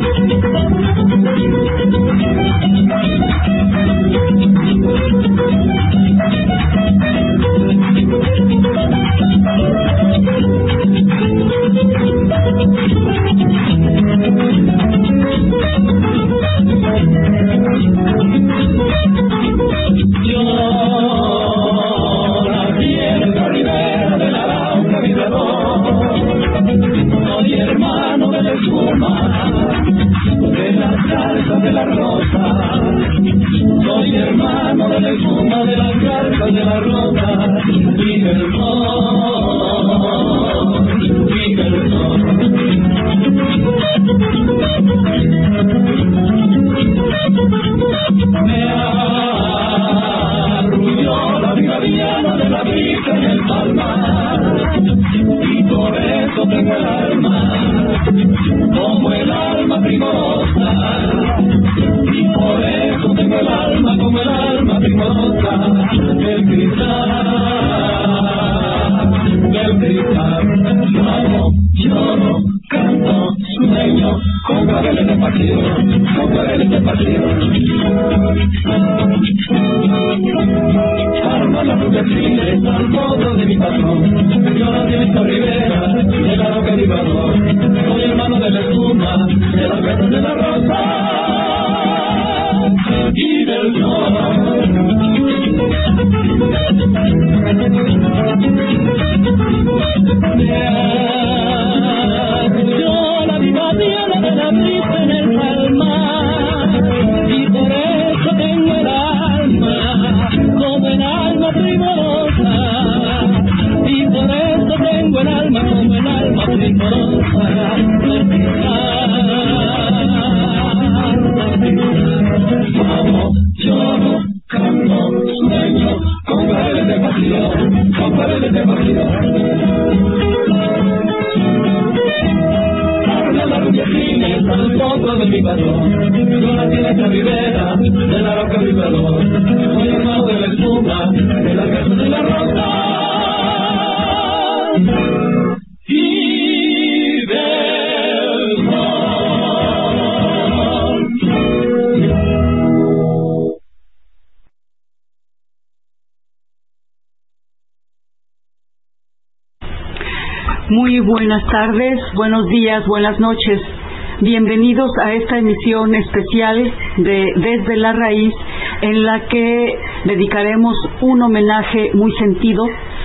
Muy buenas tardes, buenos días, buenas noches. Bienvenidos a esta emisión especial de Desde la Raíz, en la que dedicaremos un homenaje muy sentido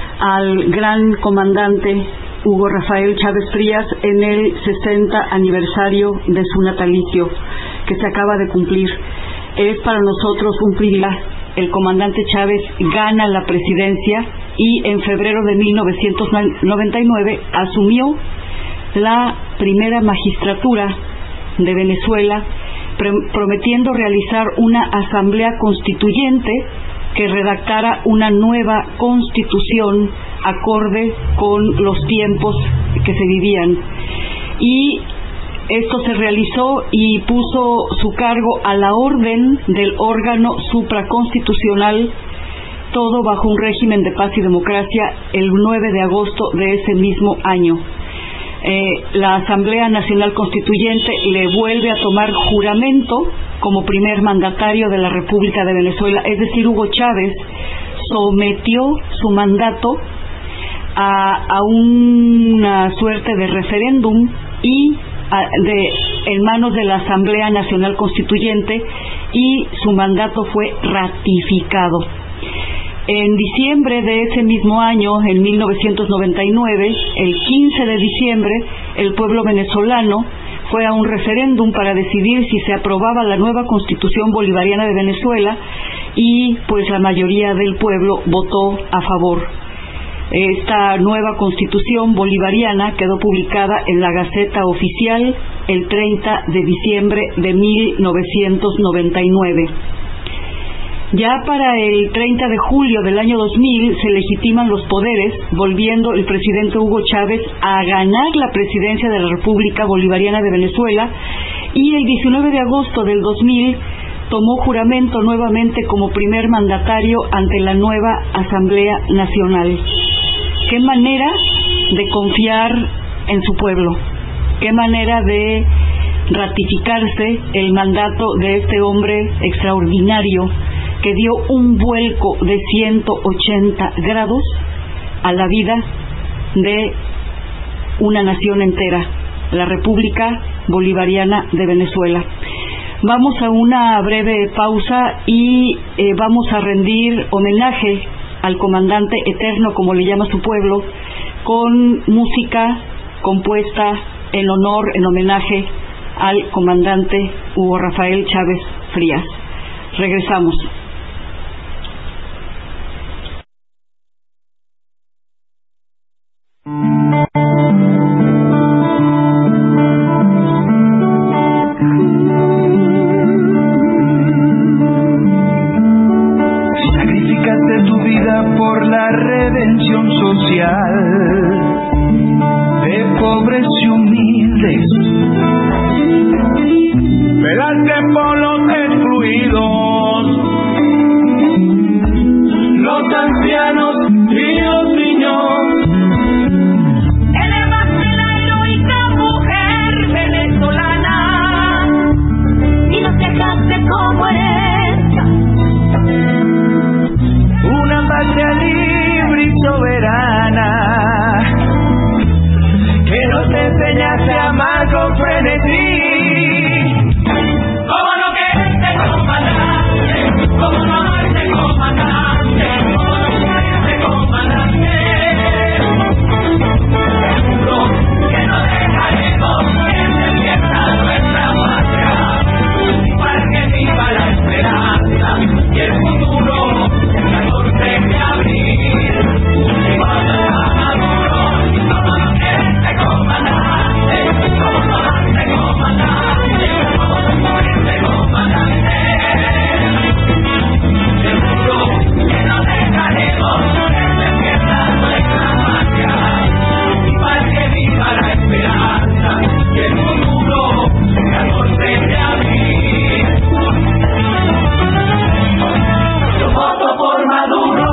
al gran comandante Hugo Rafael Chávez Frías en el 60 aniversario de su natalicio, que se acaba de cumplir. Es para nosotros un privilegio. El comandante Chávez gana la presidencia y en febrero de 1999 asumió la primera magistratura de Venezuela, prometiendo realizar una asamblea constituyente que redactara una nueva constitución acorde con los tiempos que se vivían. Y esto se realizó y puso su cargo a la orden del órgano supraconstitucional, todo bajo un régimen de paz y democracia, el 9 de agosto de ese mismo año. La Asamblea Nacional Constituyente le vuelve a tomar juramento como primer mandatario de la República de Venezuela, es decir, Hugo Chávez sometió su mandato a una suerte de referéndum y en manos de la Asamblea Nacional Constituyente, y su mandato fue ratificado. En diciembre de ese mismo año, en 1999, el 15 de diciembre, el pueblo venezolano fue a un referéndum para decidir si se aprobaba la nueva Constitución Bolivariana de Venezuela, y pues la mayoría del pueblo votó a favor. Esta nueva Constitución bolivariana quedó publicada en la Gaceta Oficial el 30 de diciembre de 1999. Ya para el 30 de julio del año 2000 se legitiman los poderes, volviendo el presidente Hugo Chávez a ganar la presidencia de la República Bolivariana de Venezuela, y el 19 de agosto del 2000 tomó juramento nuevamente como primer mandatario ante la nueva Asamblea Nacional. Qué manera de confiar en su pueblo, qué manera de ratificarse el mandato de este hombre extraordinario que dio un vuelco de 180 grados a la vida de una nación entera, la República Bolivariana de Venezuela. Vamos a una breve pausa y vamos a rendir homenaje al comandante eterno, como le llama su pueblo, con música compuesta en honor, en homenaje al comandante Hugo Rafael Chávez Frías. Regresamos. Sacrificaste tu vida por la redención social de pobres y humildes, velaste por los excluidos, los ancianos y los niños. Elevaste la heroica mujer venezolana y nos dejaste como herencia Una patria libre y soberana que nos enseñaste a amar con frenesí. ¿Cómo no quererte, comandante? ¿Cómo no amarte, comandante? ¿Cómo no quererte, comandante? Seguro que no dejaremos que se pierda nuestra patria, para que viva la esperanza y el futuro el 14 de abril. Y cuando está maduro, ¿cómo no quererte, comandante? ¿Cómo no amarte, comandante? ¿Cómo no quererte, comandante? Seguro que no dejaremos que se pierda nuestra patria, para que viva la esperanza y el futuro el 14 de abril. Yo voto por Maduro.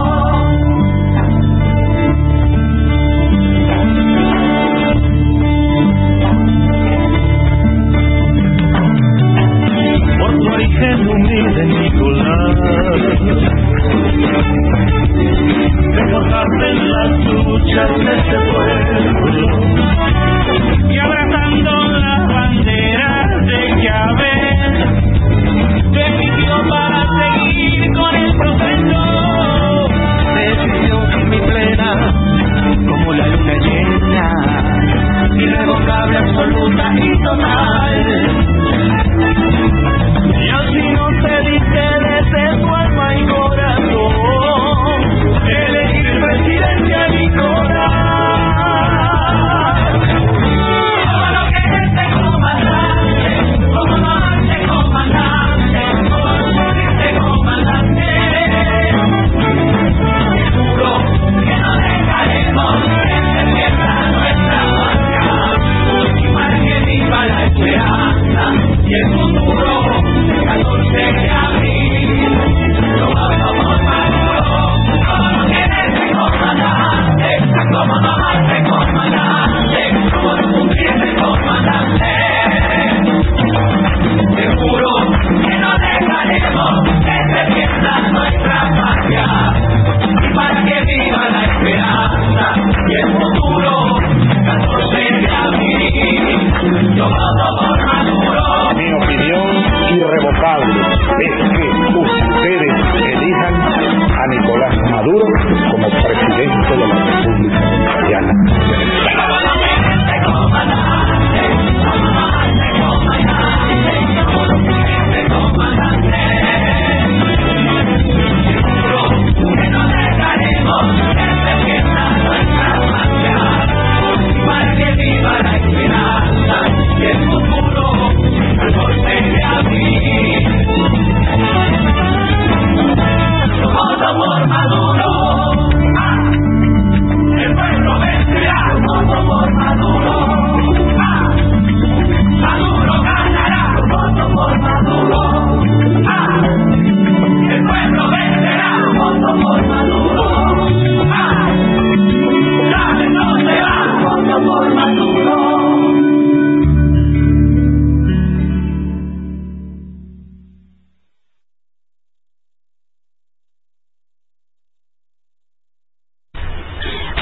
Por tu origen humilde, Nicolás, te forjaste en las luchas de este pueblo, y abrazando las banderas de Chávez, te eligió para seguir con el proceso. Decisión mi plena, como la luna llena, irrevocable, absoluta y total. Y así no te diste desde tu alma y corazón elegir presidente a Nicolás. ¿Cómo no quererte, comandante? ¿Cómo no amarte, comandante? ¿Cómo no quererte, comandante? Seguro que no dejaremos que se pierda nuestra patria, para que viva la esperanza y el futuro el 14 de abril. Yo voto por Maduro. ¿Cómo no quererte, comandante? ¿Cómo no amarte, comandante? ¿Cómo no cumplirte, comandante? Seguro que no dejaremos que se pierda nuestra patria, para que viva la esperanza y el futuro el 14 de abril. Yo voto por Maduro. Mi opinión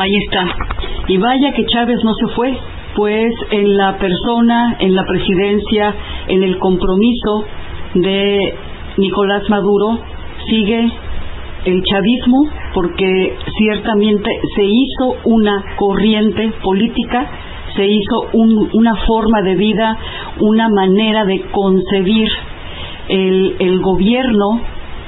Ahí está. Y vaya que Chávez no se fue, pues en la persona, en la presidencia, en el compromiso de Nicolás Maduro, sigue el chavismo, porque ciertamente se hizo una corriente política, se hizo una forma de vida, una manera de concebir el gobierno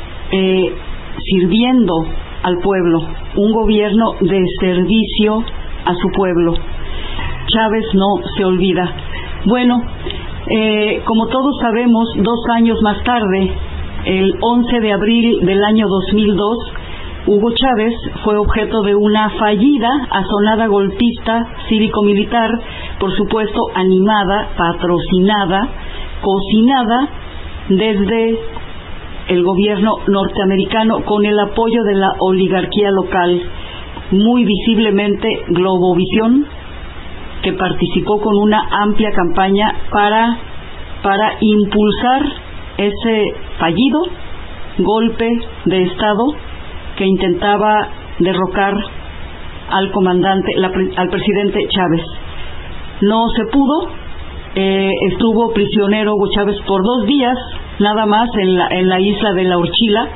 sirviendo al pueblo, un gobierno de servicio a su pueblo. Chávez no se olvida. Bueno, como todos sabemos, 2 años más tarde, el 11 de abril del año 2002, Hugo Chávez fue objeto de una fallida asonada golpista cívico-militar, por supuesto animada, patrocinada, cocinada desde el gobierno norteamericano con el apoyo de la oligarquía local, muy visiblemente Globovisión, que participó con una amplia campaña para impulsar ese fallido golpe de Estado que intentaba derrocar al comandante, al presidente Chávez. No se pudo. Estuvo prisionero Hugo Chávez por 2 días nada más en la isla de La Orchila,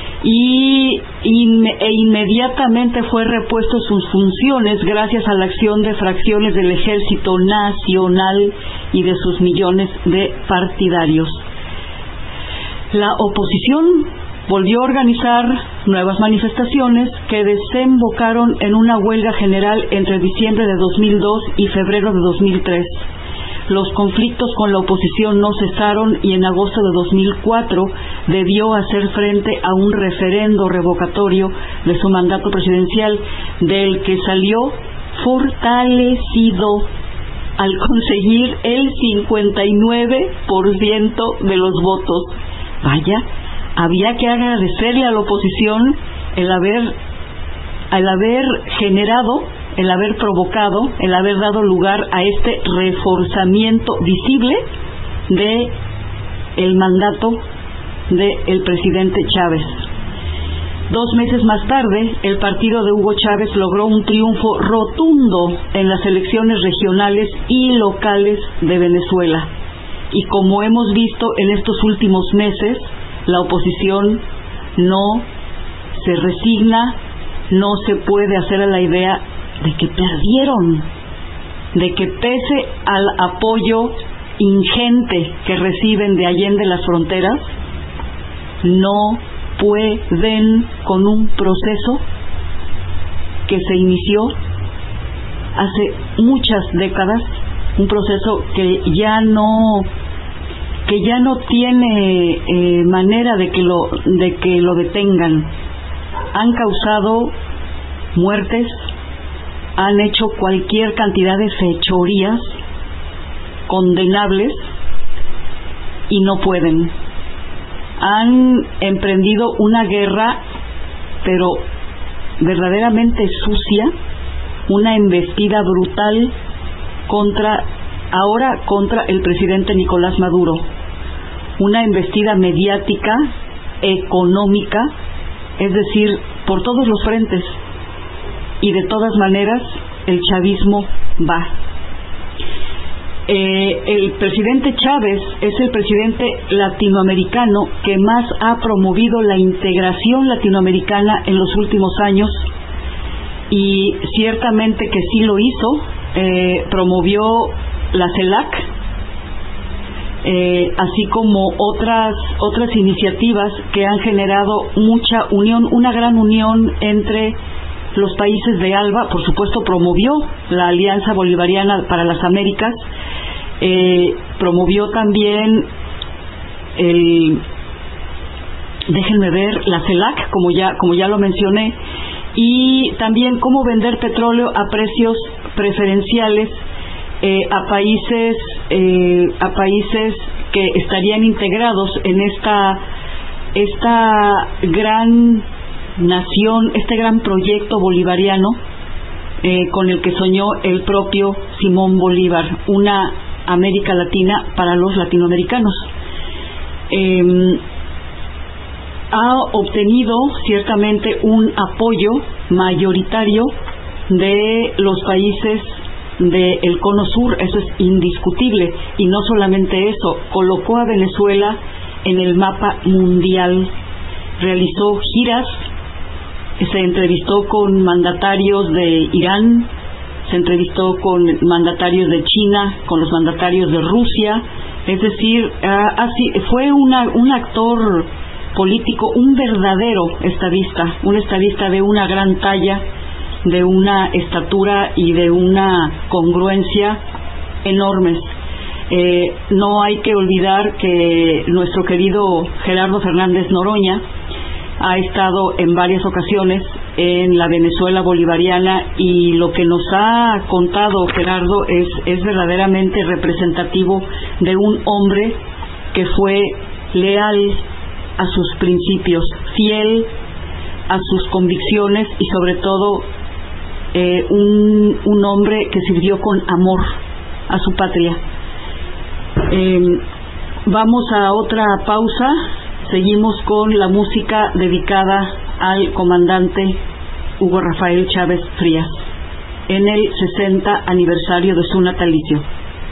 e inmediatamente fue repuesto sus funciones gracias a la acción de fracciones del Ejército Nacional y de sus millones de partidarios. La oposición volvió a organizar nuevas manifestaciones que desembocaron en una huelga general entre diciembre de 2002 y febrero de 2003. Los conflictos con la oposición no cesaron y en agosto de 2004 debió hacer frente a un referendo revocatorio de su mandato presidencial, del que salió fortalecido al conseguir el 59% de los votos. Vaya, había que agradecerle a la oposición el haber generado, el haber provocado, el haber dado lugar a este reforzamiento visible de el mandato del presidente Chávez. 2 meses más tarde, el partido de Hugo Chávez logró un triunfo rotundo en las elecciones regionales y locales de Venezuela. Y como hemos visto en estos últimos meses, la oposición no se resigna, no se puede hacer a la idea de que perdieron, de que pese al apoyo ingente que reciben de allende las fronteras, no pueden con un proceso que se inició hace muchas décadas, un proceso que ya no tiene manera de que lo detengan. Han causado muertes, han hecho cualquier cantidad de fechorías condenables y no pueden. Han emprendido una guerra, pero verdaderamente sucia, una embestida brutal contra el presidente Nicolás Maduro, una embestida mediática, económica, es decir, por todos los frentes, y de todas maneras el chavismo va. El presidente Chávez es el presidente latinoamericano que más ha promovido la integración latinoamericana en los últimos años, y ciertamente que sí lo hizo. Promovió la CELAC, así como otras iniciativas que han generado mucha unión, una gran unión entre los países de ALBA. Por supuesto, promovió la Alianza Bolivariana para las Américas, promovió también la CELAC, como ya lo mencioné, y también cómo vender petróleo a precios preferenciales a países que estarían integrados en esta gran nación, este gran proyecto bolivariano con el que soñó el propio Simón Bolívar, una América Latina para los latinoamericanos. Ha obtenido ciertamente un apoyo mayoritario de los países del Cono Sur, eso es indiscutible, y no solamente eso, colocó a Venezuela en el mapa mundial, realizó giras, se entrevistó con mandatarios de Irán, se entrevistó con mandatarios de China, con los mandatarios de Rusia, es decir, fue un actor político, un verdadero estadista, un estadista de una gran talla, de una estatura y de una congruencia enormes. No hay que olvidar que nuestro querido Gerardo Fernández Noroña ha estado en varias ocasiones en la Venezuela bolivariana, y lo que nos ha contado Gerardo es verdaderamente representativo de un hombre que fue leal a sus principios, fiel a sus convicciones y sobre todo un hombre que sirvió con amor a su patria. Vamos a otra pausa. Seguimos con la música dedicada al comandante Hugo Rafael Chávez Frías en el 60 aniversario de su natalicio.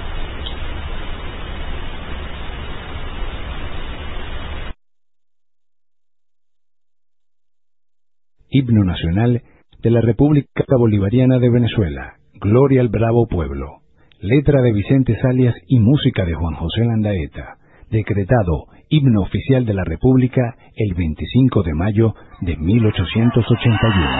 Himno nacional de la República Bolivariana de Venezuela, Gloria al Bravo Pueblo. Letra de Vicente Salias y música de Juan José Landaeta. Decretado himno oficial de la República el 25 de mayo de 1881.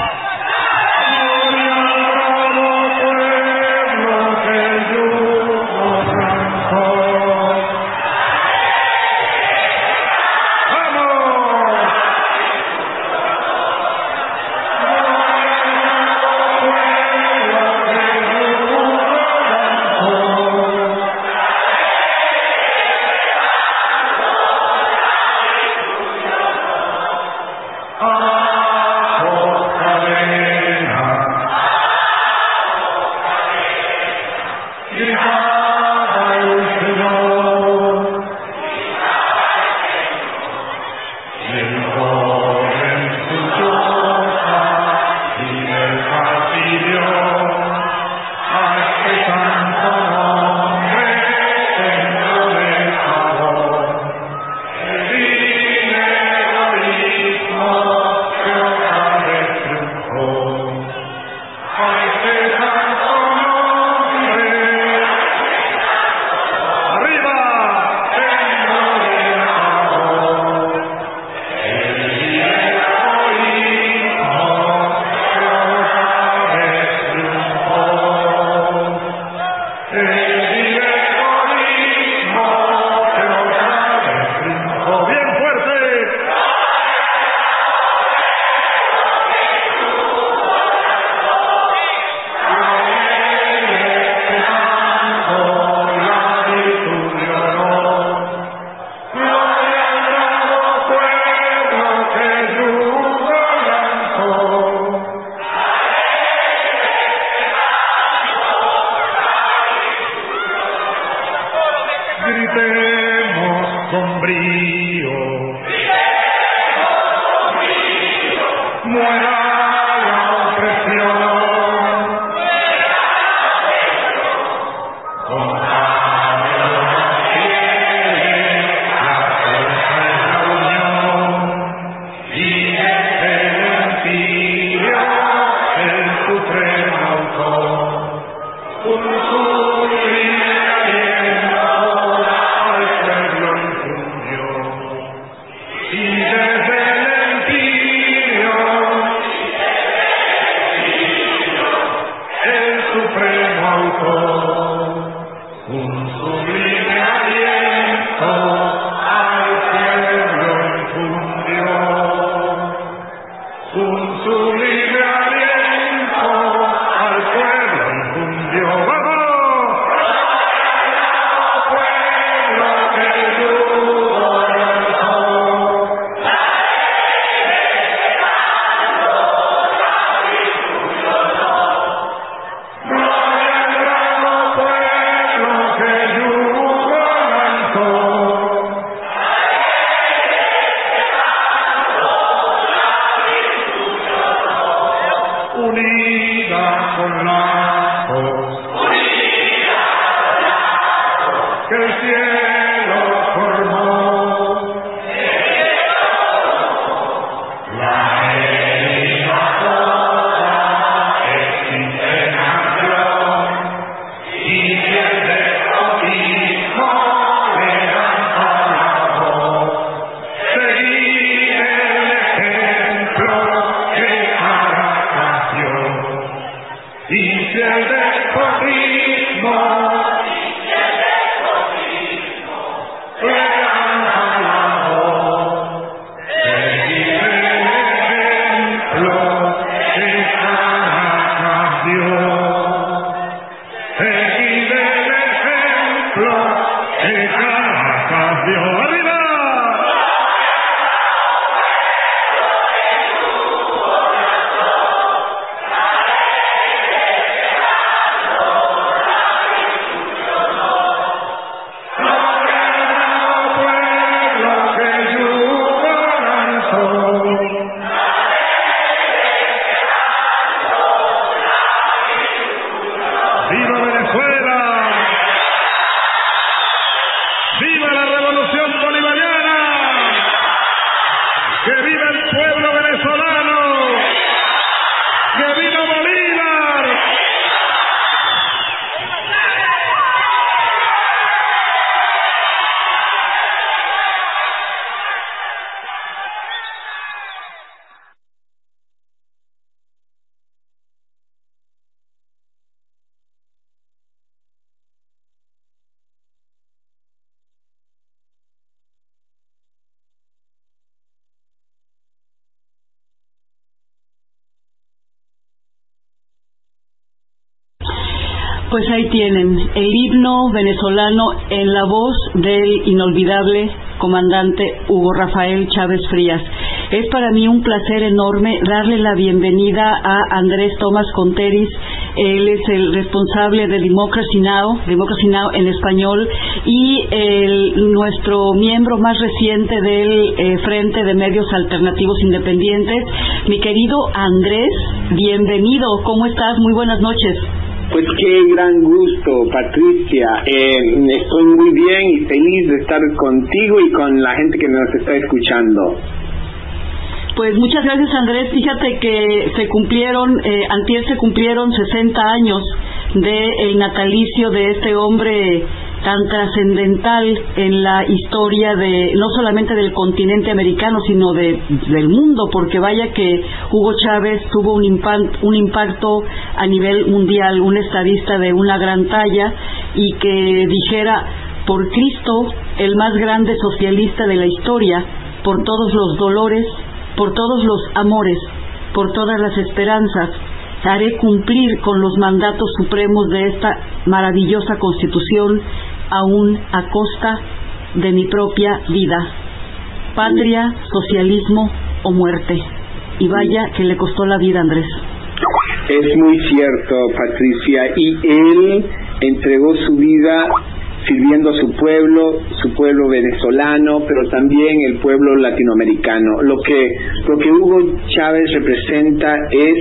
Pues ahí tienen el himno venezolano en la voz del inolvidable comandante Hugo Rafael Chávez Frías. Es para mí un placer enorme darle la bienvenida a Andrés Tomás Conteris. Él es el responsable de Democracy Now! En español, y nuestro miembro más reciente del Frente de Medios Alternativos Independientes. Mi querido Andrés, bienvenido. ¿Cómo estás? Muy buenas noches. Pues qué gran gusto, Patricia. Estoy muy bien y feliz de estar contigo y con la gente que nos está escuchando. Pues muchas gracias, Andrés. Fíjate que antier se cumplieron 60 años del natalicio de este hombre tan trascendental en la historia no solamente del continente americano, sino del mundo, porque vaya que Hugo Chávez tuvo un impacto a nivel mundial, un estadista de una gran talla, y que dijera: por Cristo, el más grande socialista de la historia, por todos los dolores, por todos los amores, por todas las esperanzas, haré cumplir con los mandatos supremos de esta maravillosa Constitución, aún a costa de mi propia vida. Patria, socialismo o muerte. Y vaya que le costó la vida, Andrés. Es muy cierto, Patricia, y él entregó su vida sirviendo a su pueblo venezolano, pero también el pueblo latinoamericano. Lo que Hugo Chávez representa es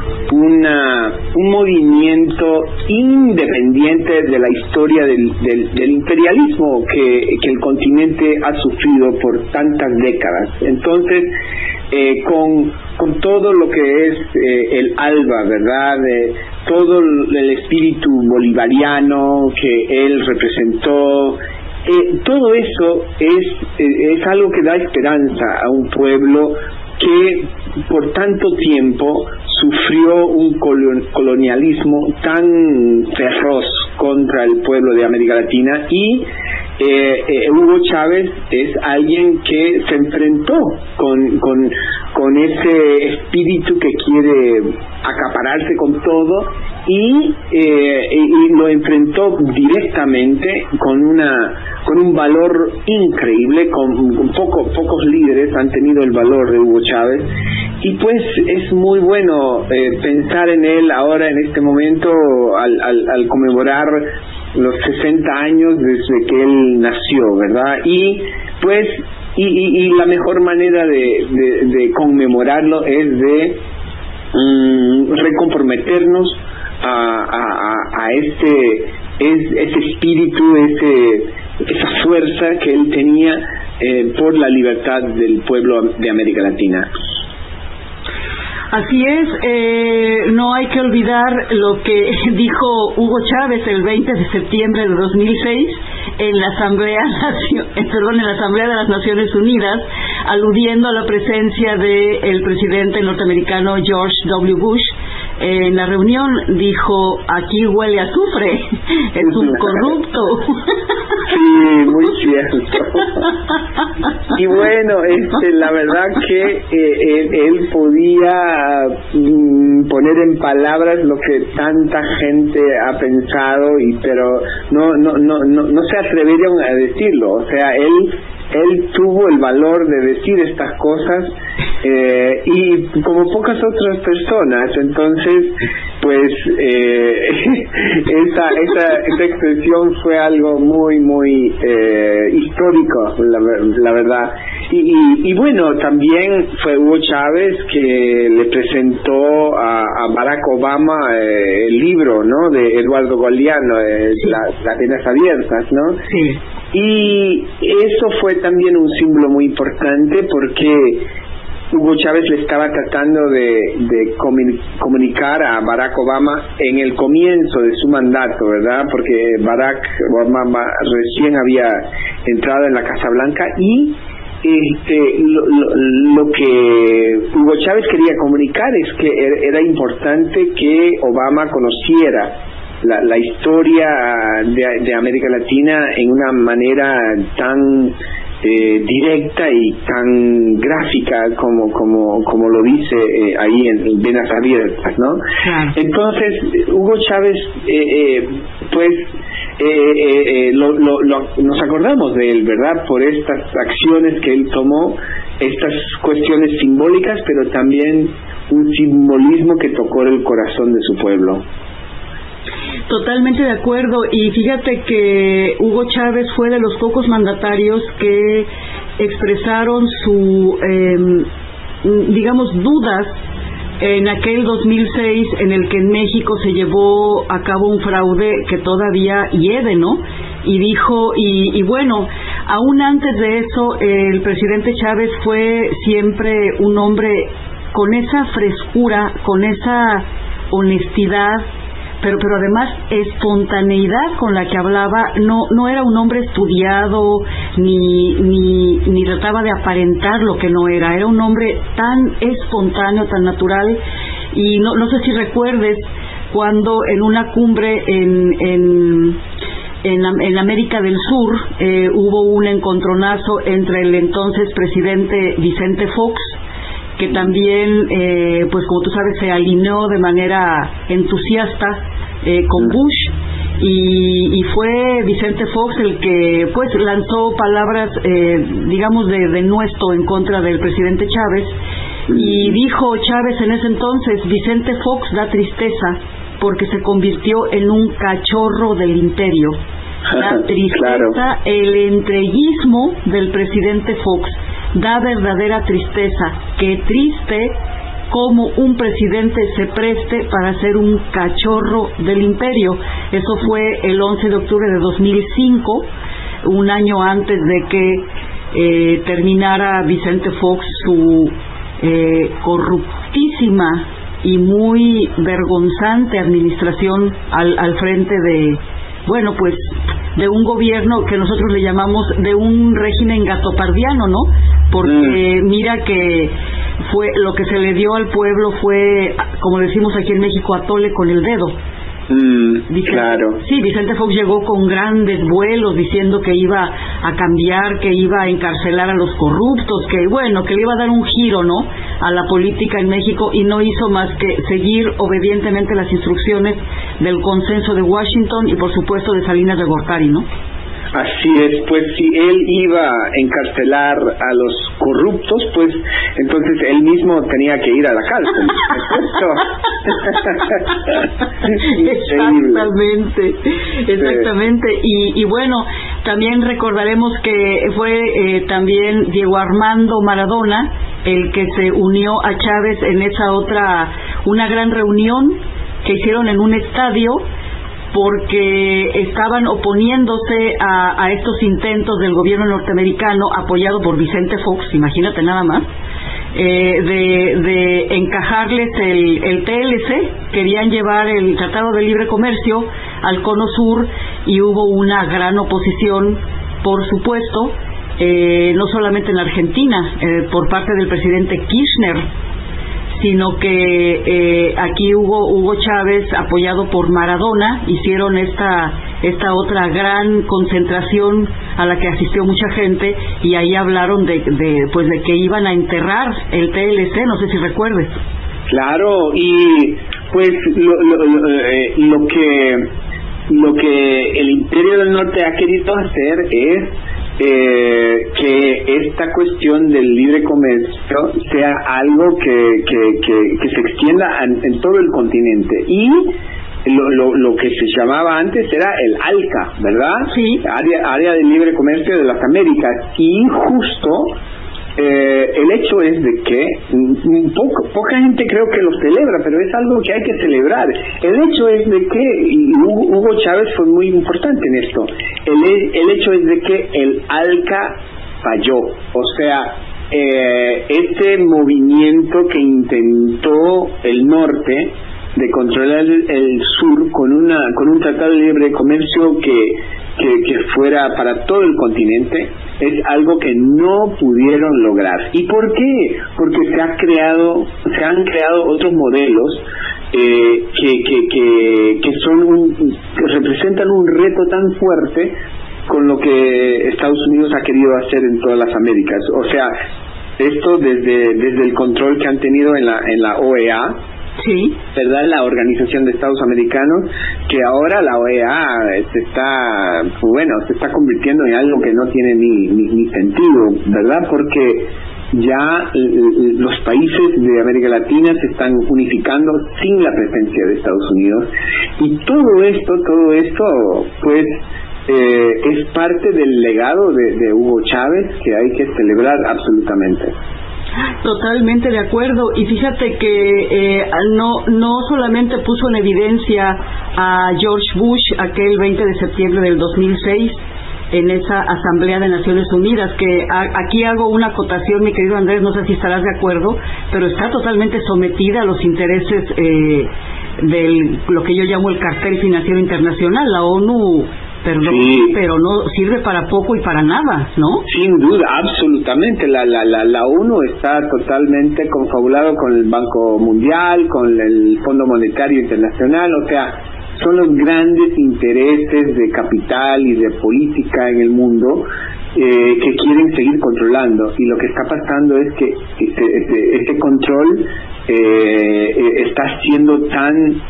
un movimiento independiente de la historia del imperialismo que el continente ha sufrido por tantas décadas. Entonces, con todo lo que es el ALBA, ¿verdad? Todo el espíritu bolivariano que él representó, todo eso es algo que da esperanza a un pueblo que por tanto tiempo sufrió un colonialismo tan feroz contra el pueblo de América Latina, y Hugo Chávez es alguien que se enfrentó con ese espíritu que quiere acapararse con todo, y lo enfrentó directamente con un valor increíble. Con pocos líderes han tenido el valor de Hugo Chávez, y pues es muy bueno pensar en él ahora, en este momento, al conmemorar los 60 años desde que él nació, ¿verdad? Y pues y la mejor manera de conmemorarlo es de recomprometernos a ese espíritu, esa fuerza que él tenía por la libertad del pueblo de América Latina. Así es, no hay que olvidar lo que dijo Hugo Chávez el 20 de septiembre de 2006 en la Asamblea de las Naciones Unidas, aludiendo a la presencia del presidente norteamericano George W. Bush. En la reunión dijo: aquí huele a azufre, es un corrupto. Sí, muy cierto. Y bueno, la verdad que él podía poner en palabras lo que tanta gente ha pensado, pero no se atrevieron a decirlo. O sea, él tuvo el valor de decir estas cosas, y como pocas otras personas. Entonces, pues esa expresión fue algo muy histórico, la verdad. Y bueno, también fue Hugo Chávez que le presentó a Barack Obama el libro, ¿no?, de Eduardo Galeano, las venas abiertas, ¿no? Sí. Y eso fue también un símbolo muy importante, porque Hugo Chávez le estaba tratando de comunicar a Barack Obama en el comienzo de su mandato, ¿verdad? Porque Barack Obama recién había entrado en la Casa Blanca, y lo que Hugo Chávez quería comunicar es que era importante que Obama conociera la historia de América Latina en una manera tan directa y tan gráfica como lo dice ahí en Venas Abiertas, ¿no? Claro. Entonces Hugo Chávez nos acordamos de él, ¿verdad? Por estas acciones que él tomó, estas cuestiones simbólicas, pero también un simbolismo que tocó el corazón de su pueblo. Totalmente de acuerdo, y fíjate que Hugo Chávez fue de los pocos mandatarios que expresaron su, dudas en aquel 2006 en el que en México se llevó a cabo un fraude que todavía hiede, ¿no? Y dijo, y bueno, aún antes de eso, el presidente Chávez fue siempre un hombre con esa frescura, con esa honestidad, pero además espontaneidad con la que hablaba. No era un hombre estudiado ni trataba de aparentar lo que no era un hombre tan espontáneo, tan natural. Y no sé si recuerdes cuando en una cumbre en América del Sur hubo un encontronazo entre el entonces presidente Vicente Fox, que también, pues como tú sabes, se alineó de manera entusiasta con Bush, y fue Vicente Fox el que pues lanzó palabras, de denuesto en contra del presidente Chávez, y dijo Chávez en ese entonces: Vicente Fox da tristeza porque se convirtió en un cachorro del imperio. La tristeza, claro. El entreguismo del presidente Fox da verdadera tristeza. Qué triste cómo un presidente se preste para ser un cachorro del imperio. Eso fue el 11 de octubre de 2005, un año antes de que terminara Vicente Fox su corruptísima y muy vergonzante administración al frente de, de un gobierno que nosotros le llamamos de un régimen gatopardiano, ¿no? Porque mira que fue lo que se le dio al pueblo fue, como decimos aquí en México, a tole con el dedo. Claro. Sí, Vicente Fox llegó con grandes vuelos diciendo que iba a cambiar, que iba a encarcelar a los corruptos, que le iba a dar un giro, ¿no?, a la política en México, y no hizo más que seguir obedientemente las instrucciones del Consenso de Washington y por supuesto de Salinas de Gortari, ¿no? Así es, pues si él iba a encarcelar a los corruptos, pues entonces él mismo tenía que ir a la cárcel. Exactamente. Y bueno, también recordaremos que fue también Diego Armando Maradona el que se unió a Chávez en una gran reunión que hicieron en un estadio, porque estaban oponiéndose a estos intentos del gobierno norteamericano, apoyado por Vicente Fox, imagínate nada más, de encajarles el TLC. Querían llevar el Tratado de Libre Comercio al Cono Sur, y hubo una gran oposición, por supuesto, no solamente en Argentina, por parte del presidente Kirchner, sino que aquí Hugo Chávez, apoyado por Maradona, hicieron esta otra gran concentración a la que asistió mucha gente, y ahí hablaron de que iban a enterrar el TLC, no sé si recuerdes. Claro, y pues lo que el Imperio del Norte ha querido hacer es que esta cuestión del libre comercio sea algo que se extienda en todo el continente, y lo que se llamaba antes era el ALCA, ¿verdad? Sí. Área de Libre Comercio de las Américas, y justo el hecho es de que poca gente creo que lo celebra, pero es algo que hay que celebrar. El hecho es de que, y Hugo Chávez fue muy importante en esto, el hecho es de que el ALCA falló. O sea, este movimiento que intentó el norte de controlar el sur con un tratado de libre comercio que fuera para todo el continente, es algo que no pudieron lograr. ¿Y por qué? Porque se han creado otros modelos que representan un reto tan fuerte con lo que Estados Unidos ha querido hacer en todas las Américas. O sea, esto desde el control que han tenido en la OEA, sí, ¿verdad? La Organización de Estados Americanos, que ahora la OEA se está convirtiendo en algo que no tiene ni sentido, ¿verdad? Porque ya los países de América Latina se están unificando sin la presencia de Estados Unidos, y todo esto pues es parte del legado de Hugo Chávez, que hay que celebrar absolutamente. Totalmente de acuerdo. Y fíjate que no solamente puso en evidencia a George Bush aquel 20 de septiembre del 2006 en esa Asamblea de Naciones Unidas, que aquí hago una acotación, mi querido Andrés, no sé si estarás de acuerdo, pero está totalmente sometida a los intereses de lo que yo llamo el cartel financiero internacional. La ONU, perdón, sí, pero no sirve para poco y para nada, ¿no? Sin duda, absolutamente. La ONU está totalmente confabulado con el Banco Mundial, con el Fondo Monetario Internacional, o sea, son los grandes intereses de capital y de política en el mundo que quieren seguir controlando, y lo que está pasando es que este control está siendo tan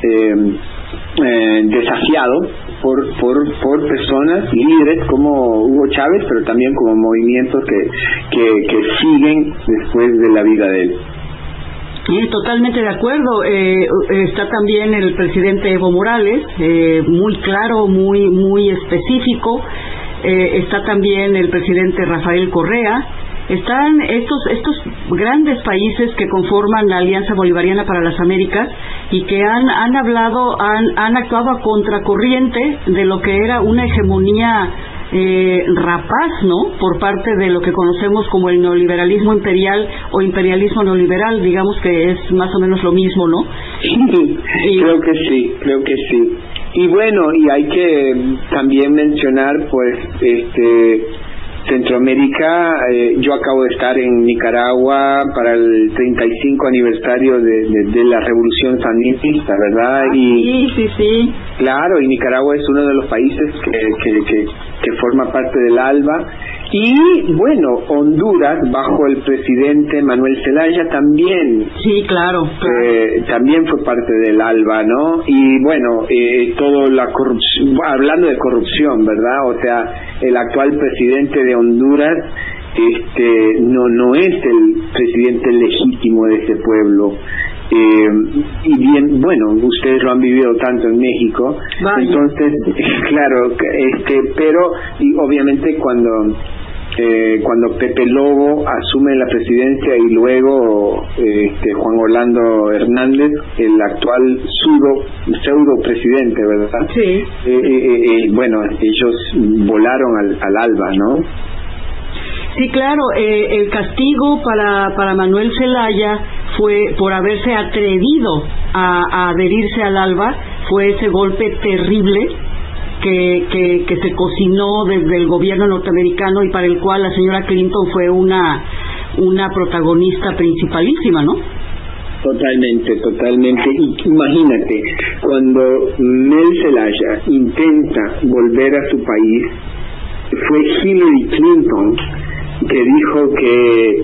desafiado por personas líderes como Hugo Chávez, pero también como movimientos que siguen después de la vida de él. Sí, totalmente de acuerdo. Está también el presidente Evo Morales, muy claro, muy específico. Está también el presidente Rafael Correa. Están estos grandes países que conforman la Alianza Bolivariana para las Américas y que han actuado a contracorriente de lo que era una hegemonía rapaz, ¿no? Por parte de lo que conocemos como el neoliberalismo imperial o imperialismo neoliberal, digamos que es más o menos lo mismo, ¿no? Creo que sí. Y bueno, y hay que también mencionar, pues, Centroamérica. Yo acabo de estar en Nicaragua para el 35 aniversario de la Revolución Sandinista, ¿verdad? Sí. Claro, y Nicaragua es uno de los países que forma parte del ALBA. Y bueno, Honduras, bajo el presidente Manuel Zelaya, también. Sí, claro. También fue parte del ALBA, ¿no? Y bueno, todo la corrupción, hablando de corrupción, ¿verdad? O sea, el actual presidente de Honduras no es el presidente legítimo de ese pueblo. Y bien, bueno, ustedes lo han vivido tanto en México. Vaya. Entonces, claro, pero y obviamente cuando Pepe Lobo asume la presidencia y luego Juan Orlando Hernández, el actual pseudo presidente, ¿verdad? Sí. Bueno, ellos volaron al ALBA, ¿no? Sí, claro. El castigo para Manuel Zelaya fue por haberse atrevido a adherirse al ALBA, fue ese golpe terrible que se cocinó desde el gobierno norteamericano y para el cual la señora Clinton fue una protagonista principalísima, ¿no? Totalmente. Y imagínate, cuando Mel Zelaya intenta volver a su país, fue Hillary Clinton que dijo que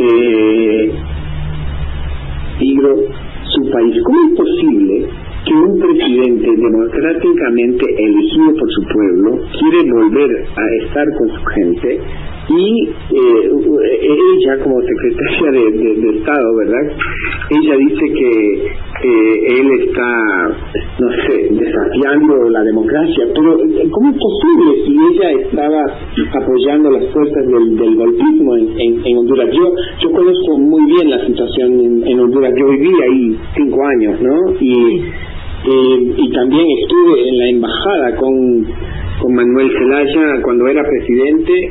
su país. ¿Cómo es posible que un presidente democráticamente elegido por su pueblo quiere volver a estar con su gente y ella, como secretaria de Estado, ¿verdad? Ella dice que él está, no sé, desafiando la democracia, pero ¿cómo es posible si ella estaba apoyando las fuerzas del golpismo en Honduras? Yo conozco muy bien la situación en Honduras, yo viví ahí 5 años, ¿no? Y también estuve en la embajada con Manuel Zelaya cuando era presidente,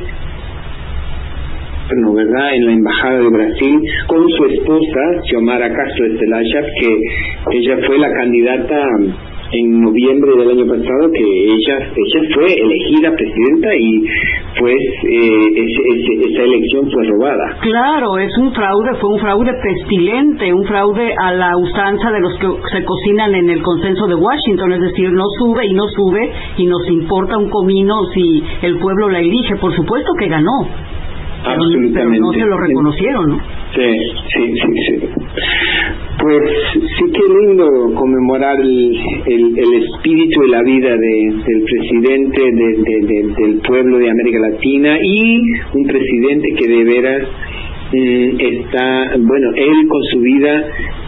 no, ¿verdad? En la embajada de Brasil, con su esposa Xiomara Castro de Zelaya, que ella fue la candidata en noviembre del año pasado que ella fue elegida presidenta y pues esa elección fue robada. Claro, es un fraude, fue un fraude pestilente, un fraude a la usanza de los que se cocinan en el consenso de Washington, es decir, no sube y nos importa un comino si el pueblo la elige. Por supuesto que ganó, absolutamente, pero no se lo reconocieron, ¿no? Sí. Pues sí, qué lindo conmemorar el espíritu y la vida del presidente del pueblo de América Latina, y un presidente que de veras está, bueno, él con su vida,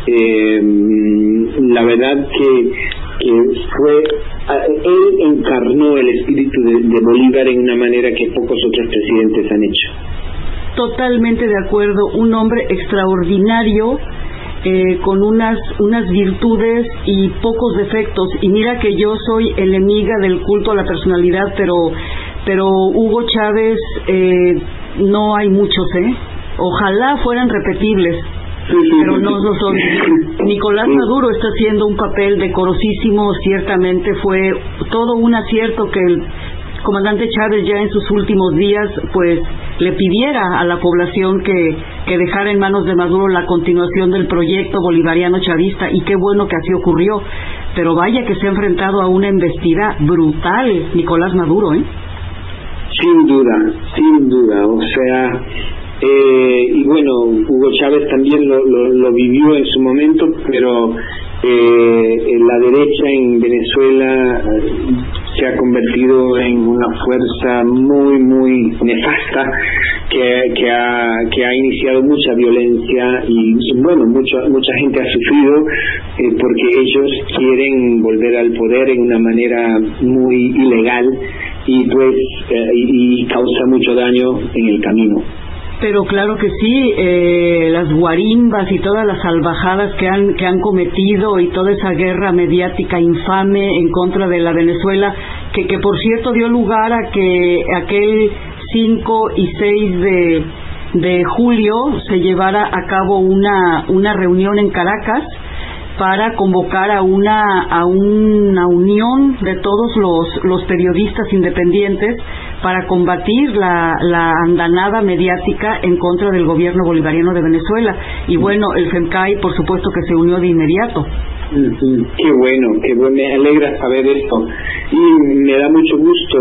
la verdad que fue, él encarnó el espíritu de Bolívar en una manera que pocos otros presidentes han hecho. Totalmente de acuerdo, un hombre extraordinario, con unas virtudes y pocos defectos. Y mira que yo soy enemiga del culto a la personalidad, pero Hugo Chávez, no hay muchos, ojalá fueran repetibles, pero no lo son. Nicolás Maduro está haciendo un papel decorosísimo, ciertamente fue todo un acierto que el comandante Chávez ya en sus últimos días pues le pidiera a la población que dejara en manos de Maduro la continuación del proyecto bolivariano chavista, y qué bueno que así ocurrió. Pero vaya que se ha enfrentado a una embestida brutal Nicolás Maduro, Sin duda, o sea, y bueno, Hugo Chávez también lo vivió en su momento, pero la derecha en Venezuela se ha convertido en una fuerza muy, muy nefasta que ha iniciado mucha violencia y bueno, mucha gente ha sufrido porque ellos quieren volver al poder en una manera muy ilegal y pues y causa mucho daño en el camino. Pero claro que sí, las guarimbas y todas las salvajadas que han cometido y toda esa guerra mediática infame en contra de la Venezuela, que por cierto dio lugar a que aquel 5 y 6 de julio se llevara a cabo una reunión en Caracas para convocar a una unión de todos los periodistas independientes para combatir la andanada mediática en contra del gobierno bolivariano de Venezuela. Y bueno, el FEMCAI por supuesto que se unió de inmediato. Qué bueno, me alegra saber esto y me da mucho gusto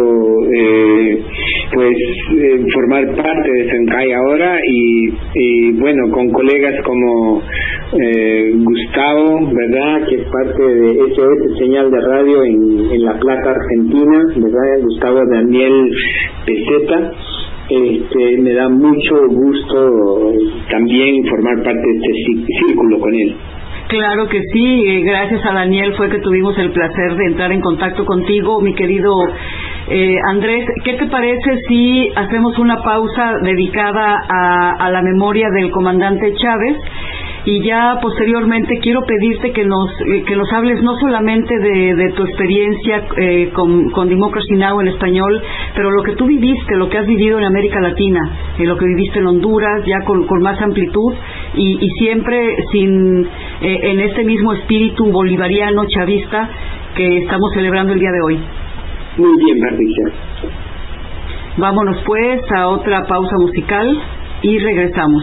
formar parte de FEMCAI ahora y bueno, con colegas como Gustavo, ¿verdad?, que es parte de SOS Señal de Radio en La Plata, Argentina, ¿verdad?, Gustavo Daniel Peseta. Me da mucho gusto también formar parte de este círculo con él. Claro que sí, gracias a Daniel fue que tuvimos el placer de entrar en contacto contigo, mi querido Andrés. ¿Qué te parece si hacemos una pausa dedicada a la memoria del comandante Chávez? Y ya posteriormente quiero pedirte que nos hables no solamente de tu experiencia con Democracy Now! En español, pero lo que tú viviste, lo que has vivido en América Latina, lo que viviste en Honduras, ya con más amplitud y siempre en este mismo espíritu bolivariano chavista que estamos celebrando el día de hoy. Muy bien, Patricia. Vámonos pues a otra pausa musical y regresamos.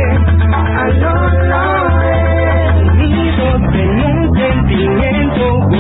Unidos en un sentimiento.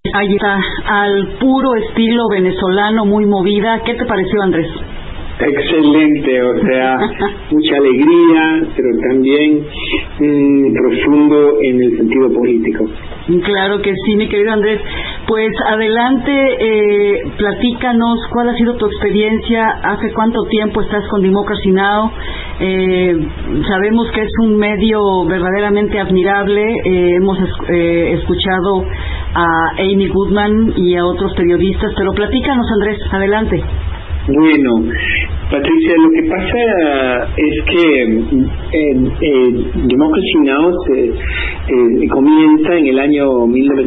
Ahí está, al puro estilo venezolano, muy movida. ¿Qué te pareció, Andrés? Excelente, o sea, mucha alegría, pero también profundo en el sentido político. Claro que sí, mi querido Andrés. Pues adelante, platícanos cuál ha sido tu experiencia, hace cuánto tiempo estás con Democracy Now! Sabemos que es un medio verdaderamente admirable, hemos escuchado a Amy Goodman y a otros periodistas, pero platícanos, Andrés, adelante. Bueno, Patricia, lo que pasa es que Democracy Now! Comienza en el año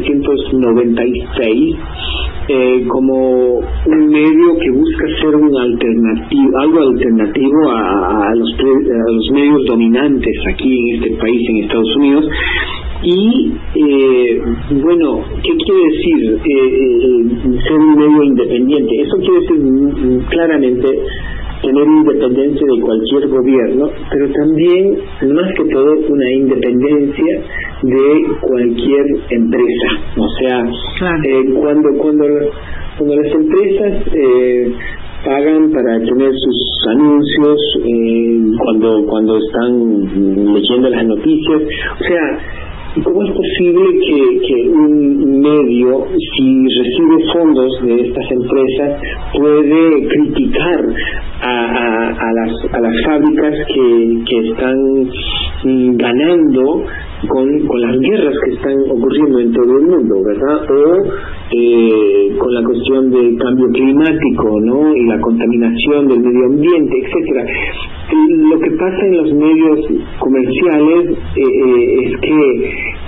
1996 como un medio que busca ser un algo alternativo a los medios dominantes aquí en este país, en Estados Unidos. Y bueno, ¿qué quiere decir ser un medio independiente? Eso quiere decir claramente tener independencia de cualquier gobierno, pero también, más que todo, una independencia de cualquier empresa. O sea, cuando las empresas pagan para tener sus anuncios, cuando están leyendo las noticias, o sea, ¿cómo es posible que un medio, si recibe fondos de estas empresas, puede criticar a las fábricas que están ganando con las guerras que están ocurriendo en todo el mundo, ¿verdad? O con la cuestión del cambio climático, ¿no? Y la contaminación del medio ambiente, etcétera. Lo que pasa en los medios comerciales es que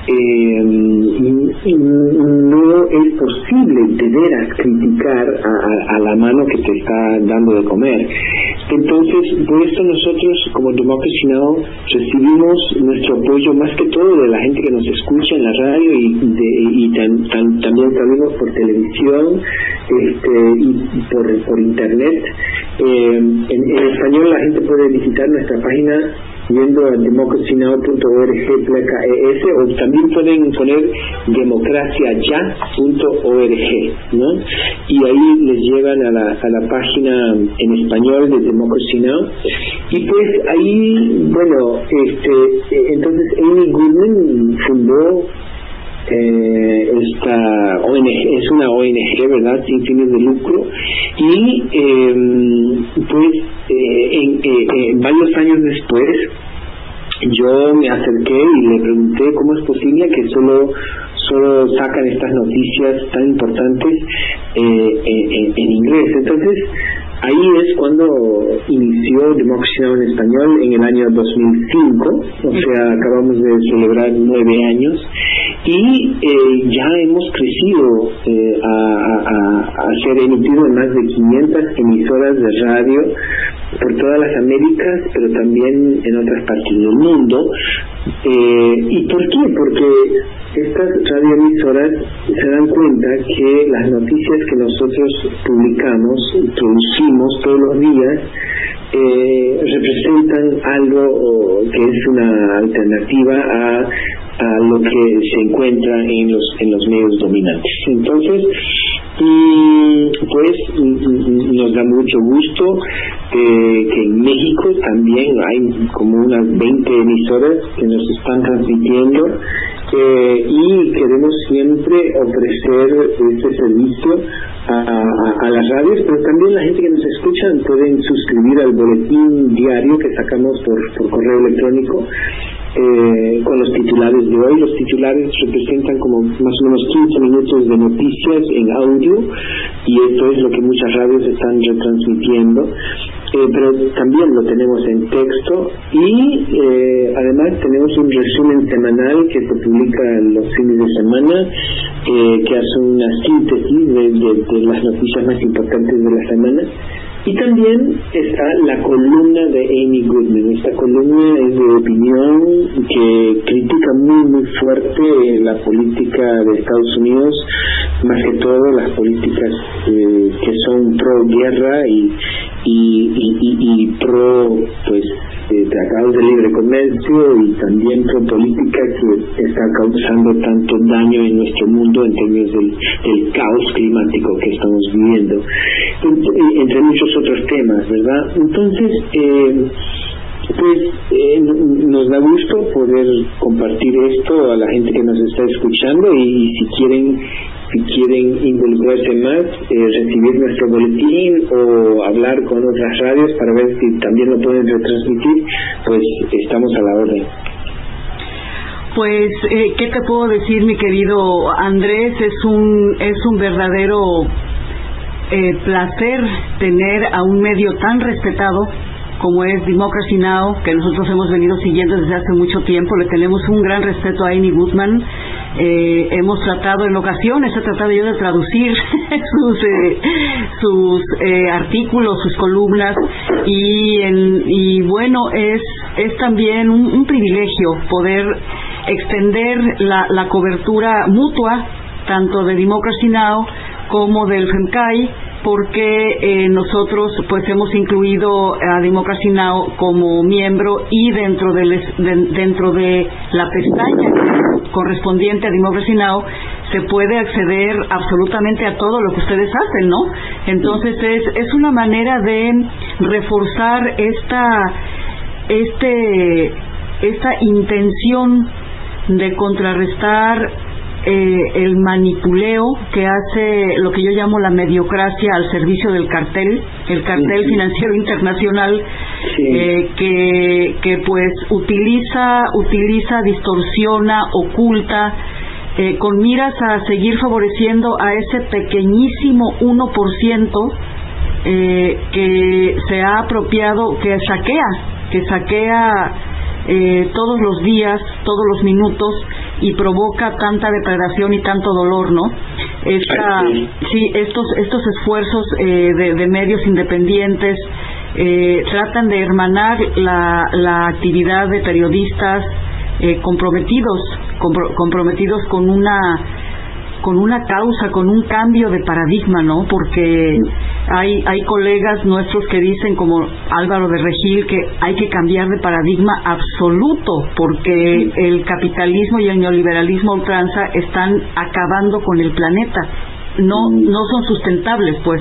no es posible de veras criticar a la mano que te está dando de comer. Entonces, por eso nosotros como Democracy Now! Recibimos nuestro apoyo más que todo de la gente que nos escucha en la radio y también salimos por televisión y por internet. En español la gente puede visitar nuestra página yendo a democracynow.org/ES, o también pueden poner democraciaya.org, ¿no? Y ahí les llevan a la página en español de Democracy Now! Y pues ahí, bueno, entonces Amy Goodman fundó esta ONG, es una ONG, ¿verdad?, sin fines de lucro, y pues varios años después yo me acerqué y le pregunté cómo es posible que solo sacan estas noticias tan importantes en inglés. Entonces ahí es cuando inició Democracy Now! En español en el año 2005, o sea, acabamos de celebrar 9 años y ya hemos crecido a ser emitido en más de 500 emisoras de radio por todas las Américas, pero también en otras partes del mundo. ¿Y por qué? Porque estas radioemisoras se dan cuenta que las noticias que nosotros publicamos y producimos todos los días representan algo que es una alternativa a lo que se encuentra en los medios dominantes. Entonces, pues nos da mucho gusto que en México también hay como unas 20 emisoras que nos están transmitiendo, y queremos siempre ofrecer este servicio a las radios, pero también la gente que nos escucha pueden suscribir al boletín diario que sacamos por correo electrónico con los titulares de hoy. Los titulares representan como más o menos 15 minutos de noticias en audio, y esto es lo que muchas radios están retransmitiendo, pero también lo tenemos en texto, y además tenemos un resumen semanal que se publica los fines de semana, que hace una síntesis de las noticias más importantes de la semana. Y también está la columna de Amy Goodman. Esta columna brasileña es de opinión que critica muy fuerte la política de Estados Unidos, más que todo las políticas que son pro guerra y pro tratados de libre comercio, y también pro política que está causando tanto daño en nuestro mundo en términos del caos climático que estamos viviendo, entre muchos otros temas, ¿verdad? Entonces nos da gusto poder compartir esto a la gente que nos está escuchando, y si quieren involucrarse más, recibir nuestro boletín o hablar con otras radios para ver si también lo pueden retransmitir, pues estamos a la orden. Pues, ¿qué te puedo decir, mi querido Andrés? Es un verdadero placer tener a un medio tan respetado como es Democracy Now!, que nosotros hemos venido siguiendo desde hace mucho tiempo. Le tenemos un gran respeto a Amy Goodman. Hemos tratado en ocasiones, he tratado yo de traducir sus artículos, sus columnas, y bueno, es también un privilegio poder extender la cobertura mutua tanto de Democracy Now! Como del FEMCAI, porque nosotros pues hemos incluido a Democracy Now! Como miembro, y dentro de la pestaña correspondiente a Democracy Now! Se puede acceder absolutamente a todo lo que ustedes hacen, ¿no? Entonces es una manera de reforzar esta intención de contrarrestar el manipuleo que hace lo que yo llamo la mediocracia al servicio del cartel, el cartel financiero internacional, que pues utiliza, distorsiona, oculta, con miras a seguir favoreciendo a ese pequeñísimo 1% que se ha apropiado, que saquea todos los días, todos los minutos, y provoca tanta depredación y tanto dolor, ¿no? Estos esfuerzos de medios independientes tratan de hermanar la actividad de periodistas comprometidos con una causa, con un cambio de paradigma, ¿no? Porque hay colegas nuestros que dicen, como Álvaro de Regil, que hay que cambiar de paradigma absoluto, porque el capitalismo y el neoliberalismo a ultranza están acabando con el planeta. No son sustentables, pues.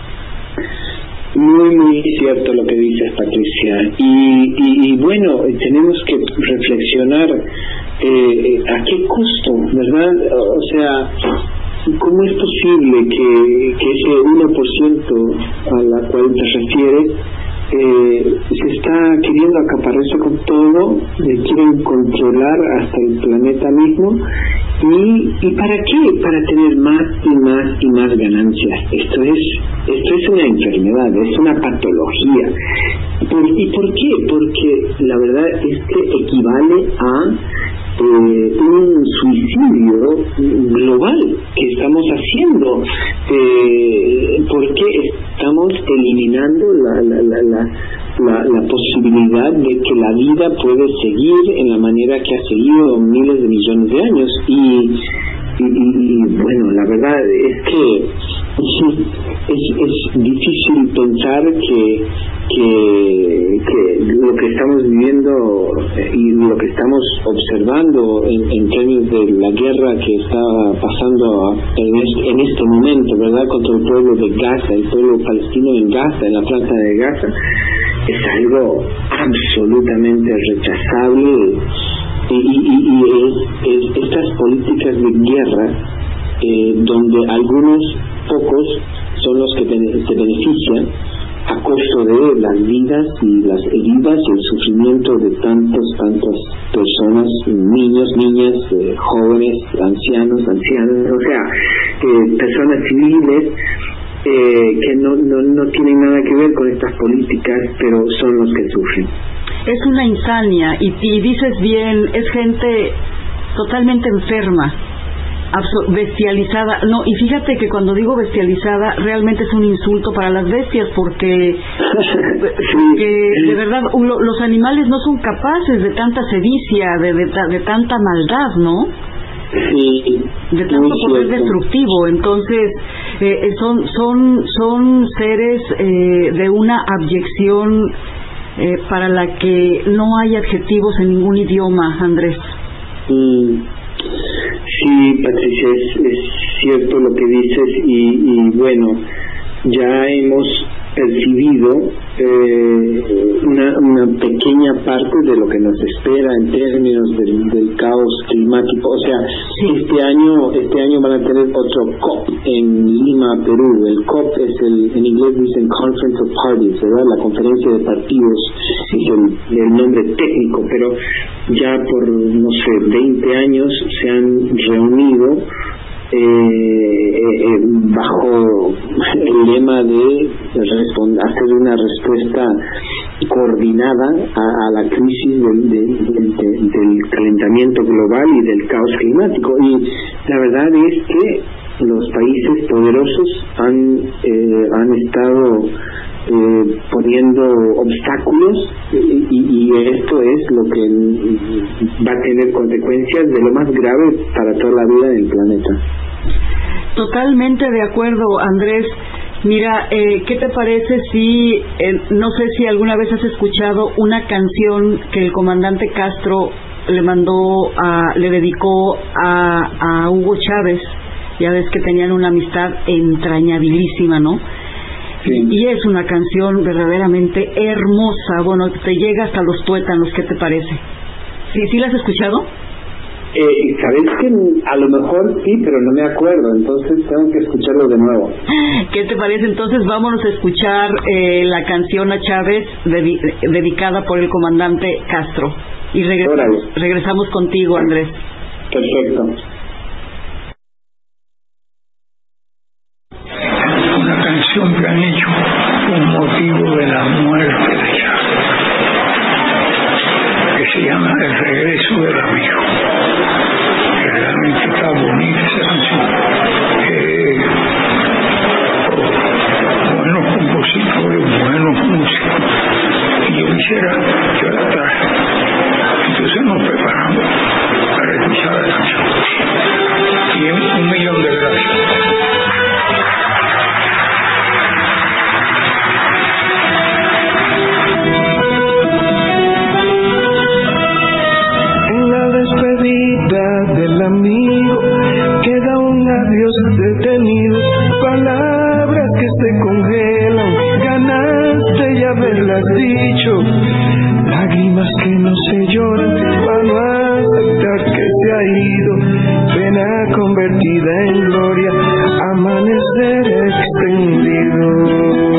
Muy cierto lo que dices, Patricia, y bueno, tenemos que reflexionar a qué costo, ¿verdad? O sea, ¿cómo es posible que ese 1% a la cual te refieres se está queriendo acapararse con todo, quieren controlar hasta el planeta mismo? ¿Y para qué? Para tener más y más ganancias. Esto es una enfermedad, es una patología. ¿Y por qué? Porque la verdad es que equivale a un suicidio global que estamos haciendo, porque estamos eliminando la posibilidad de que la vida puede seguir en la manera que ha seguido miles de millones de años. Y bueno, la verdad es que es difícil pensar que lo que estamos viviendo y lo que estamos observando en términos de la guerra que está pasando en este momento, ¿verdad?, contra el pueblo de Gaza, el pueblo palestino en Gaza, en la franja de Gaza, es algo absolutamente rechazable, y es estas políticas de guerra donde algunos pocos son los que se benefician a costo de las vidas y las heridas y el sufrimiento de tantas personas, niños, niñas, jóvenes, ancianos, o sea, personas civiles que no tienen nada que ver con estas políticas, pero son los que sufren. Es una insania, y dices bien, es gente totalmente enferma, bestializada. No, y fíjate que cuando digo bestializada realmente es un insulto para las bestias, porque de verdad los animales no son capaces de tanta sevicia, de tanta maldad, ¿no? Sí, de tanto poder destructivo. Entonces son seres de una abyección para la que no hay adjetivos en ningún idioma, Andrés. Sí, Patricia, es cierto lo que dices, y bueno, ya hemos percibido una pequeña parte de lo que nos espera en términos del caos climático. O sea, sí. Este año van a tener otro COP en Lima, Perú. El COP es en inglés dicen Conference of Parties, ¿verdad? La conferencia de partidos es el nombre técnico, pero ya por, no sé, 20 años se han reunido bajo el lema de hacer una respuesta coordinada a la crisis del calentamiento global y del caos climático. Y la verdad es que los países poderosos han estado poniendo obstáculos, y esto es lo que va a tener consecuencias de lo más grave para toda la vida del planeta. Totalmente de acuerdo, Andrés. Mira, ¿qué te parece si, no sé si alguna vez has escuchado una canción que el comandante Castro le dedicó a Hugo Chávez? Ya ves que tenían una amistad entrañabilísima, ¿no? Sí. Y es una canción verdaderamente hermosa. Bueno, te llega hasta los tuétanos. ¿Qué te parece? ¿Sí la has escuchado? Sabes que a lo mejor sí, pero no me acuerdo, entonces tengo que escucharlo de nuevo. ¿Qué te parece? Entonces vámonos a escuchar la canción a Chávez dedicada por el comandante Castro. Y regresamos contigo, Andrés. Perfecto. Una canción que han hecho con motivo de la muerte de Chávez, que se llama El regreso del amigo. Realmente está bonita esa canción. Buenos compositores, buenos músicos. Y yo la traje. Entonces nos preparamos para escuchar la canción. Y 1.000.000 de gracias. Del amigo queda un adiós detenido, palabras que se congelan, ganas de ya haberlas dicho, lágrimas que no se lloran para no aceptar que se ha ido, pena convertida en gloria, amanecer extendido.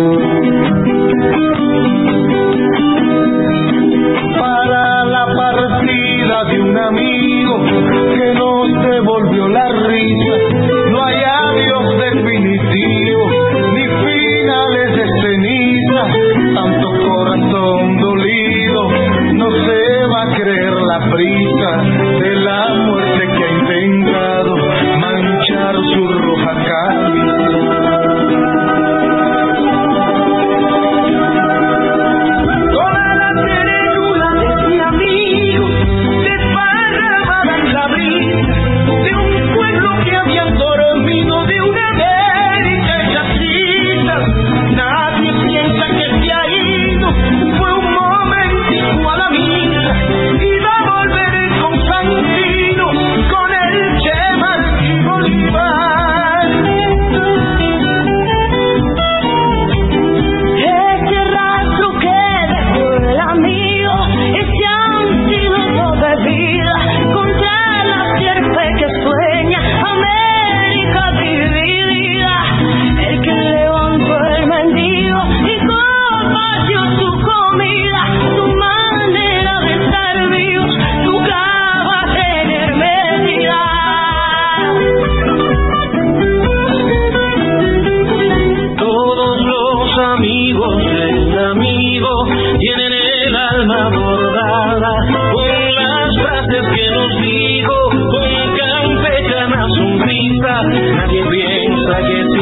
Para la partida de un amigo que nos devolvió la risa, no hay adiós definitivo, ni finales de ceniza, tanto corazón dolido, no se va a creer la prisa de la muerte que ha intentado manchar su roja camisa.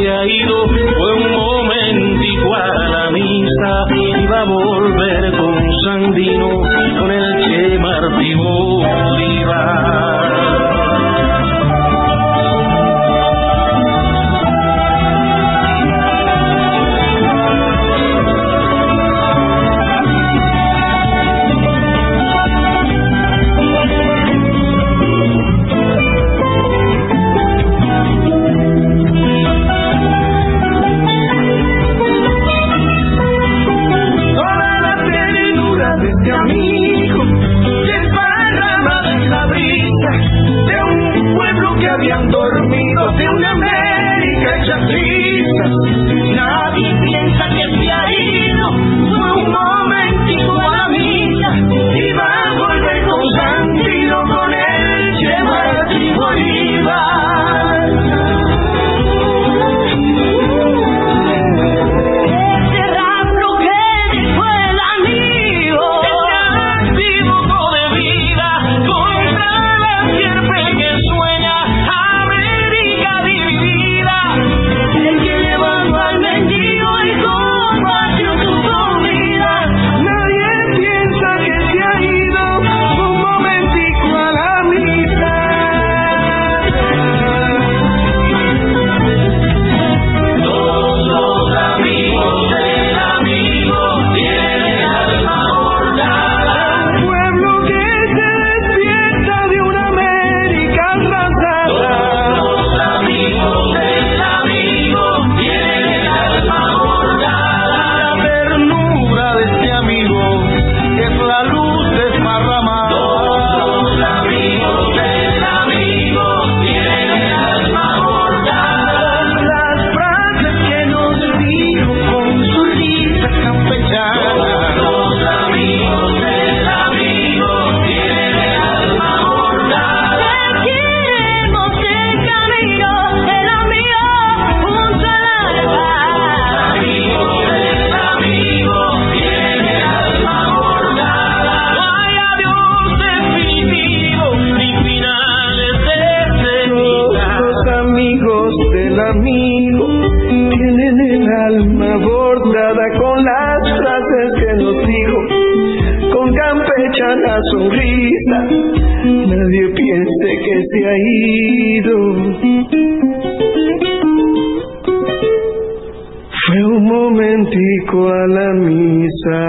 se ha ido, fue un momentico a la misa, iba a volver con Sandino, con el Che Martí Bolívar. Habían dormido de una América hecha trizas. Nadie piensa que se ha ido, fue un momentico a la misa, iba a volver con Sandino, con el Che Martí Bolívar. Ese rastro que fue el amigo, ese activo de vida contra la sierpe que sueña. El que llevando al mendigo y compartió su comida. Nadie piensa que se ha ido un momentico a la misa. Todos los amigos del amigo tienen alma bordada. Un pueblo que se despierta de una América arrasada. Todos los amigos del amigo tienen alma bordada. La ternura de este amigo es la luz desparramada. Todos los amigos del amigo tienen alma bordada. Las frases que nos dijo con su risa campechana. Todos los amigos del amigo tienen alma bordada. Seguiremos el camino del amigo junto al alba. Los amigos del amigo tienen alma bordada. No hay adiós definitivo ni finales de vida. Los amigos del amigo tienen el alma bordada con las frases que nos dijo con campechana sonrisa. Nadie piense que se ha ido, fue un momentico a la misa.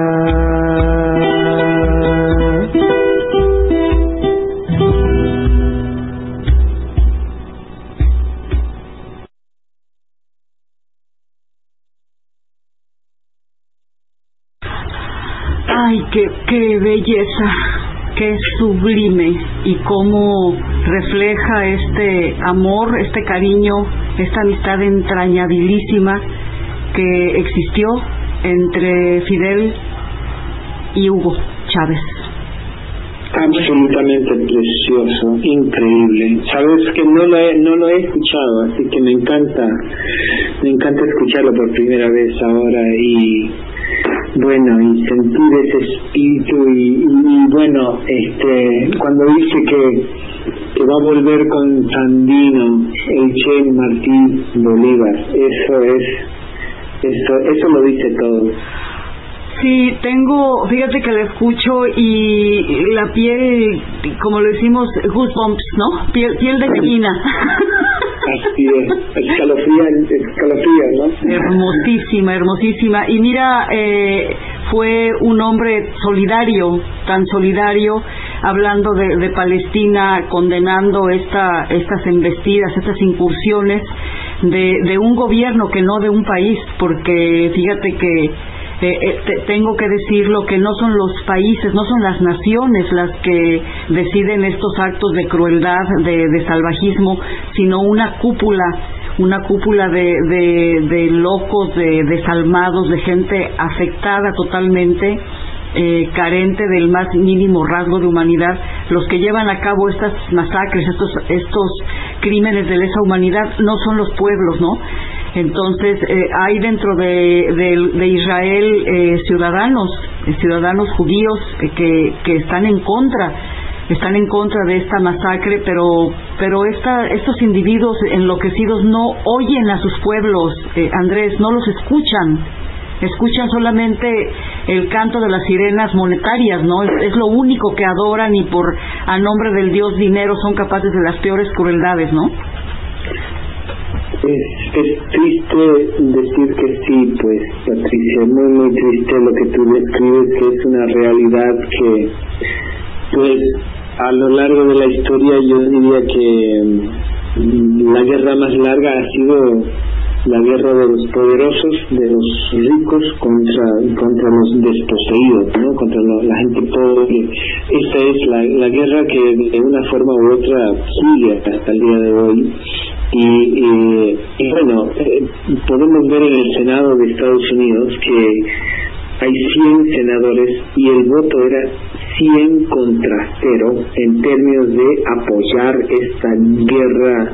Ay, qué belleza, qué sublime, y cómo refleja este amor, este cariño, esta amistad entrañabilísima que existió entre Fidel y Hugo Chávez. Absolutamente precioso, increíble. Sabes que no lo he escuchado, así que me encanta escucharlo por primera vez ahora, y bueno, y sentir ese espíritu, y bueno, cuando dice que va a volver con Sandino, el Che Martí Bolívar, eso lo dice todo. Sí, fíjate que la escucho y la piel, como lo decimos, goosebumps, ¿no? Piel de gallina. Así es, escalofrías, ¿no? Hermosísima, hermosísima. Y mira, fue un hombre solidario, tan solidario, hablando de Palestina, condenando estas embestidas, estas incursiones de un gobierno, que no de un país, porque fíjate que tengo que decirlo, que no son los países, no son las naciones las que deciden estos actos de crueldad, de salvajismo, sino una cúpula de locos, de desalmados, de gente afectada totalmente, carente del más mínimo rasgo de humanidad, los que llevan a cabo estas masacres, estos crímenes de lesa humanidad. No son los pueblos, ¿no? Entonces hay dentro de Israel ciudadanos judíos que están en contra están en contra de esta masacre, pero estos individuos enloquecidos no oyen a sus pueblos, Andrés, no los escuchan solamente el canto de las sirenas monetarias, ¿no? Es lo único que adoran, y a nombre del dios dinero son capaces de las peores crueldades, ¿no? Es triste decir que sí, pues, Patricia, muy muy triste lo que tú describes, que es una realidad que, pues, a lo largo de la historia yo diría que la guerra más larga ha sido la guerra de los poderosos, de los ricos contra los desposeídos, ¿no? Contra la gente pobre. Esta es la guerra que de una forma u otra sigue hasta el día de hoy. Y bueno, podemos ver en el Senado de Estados Unidos que hay 100 senadores y el voto era 100 contra 0 en términos de apoyar esta guerra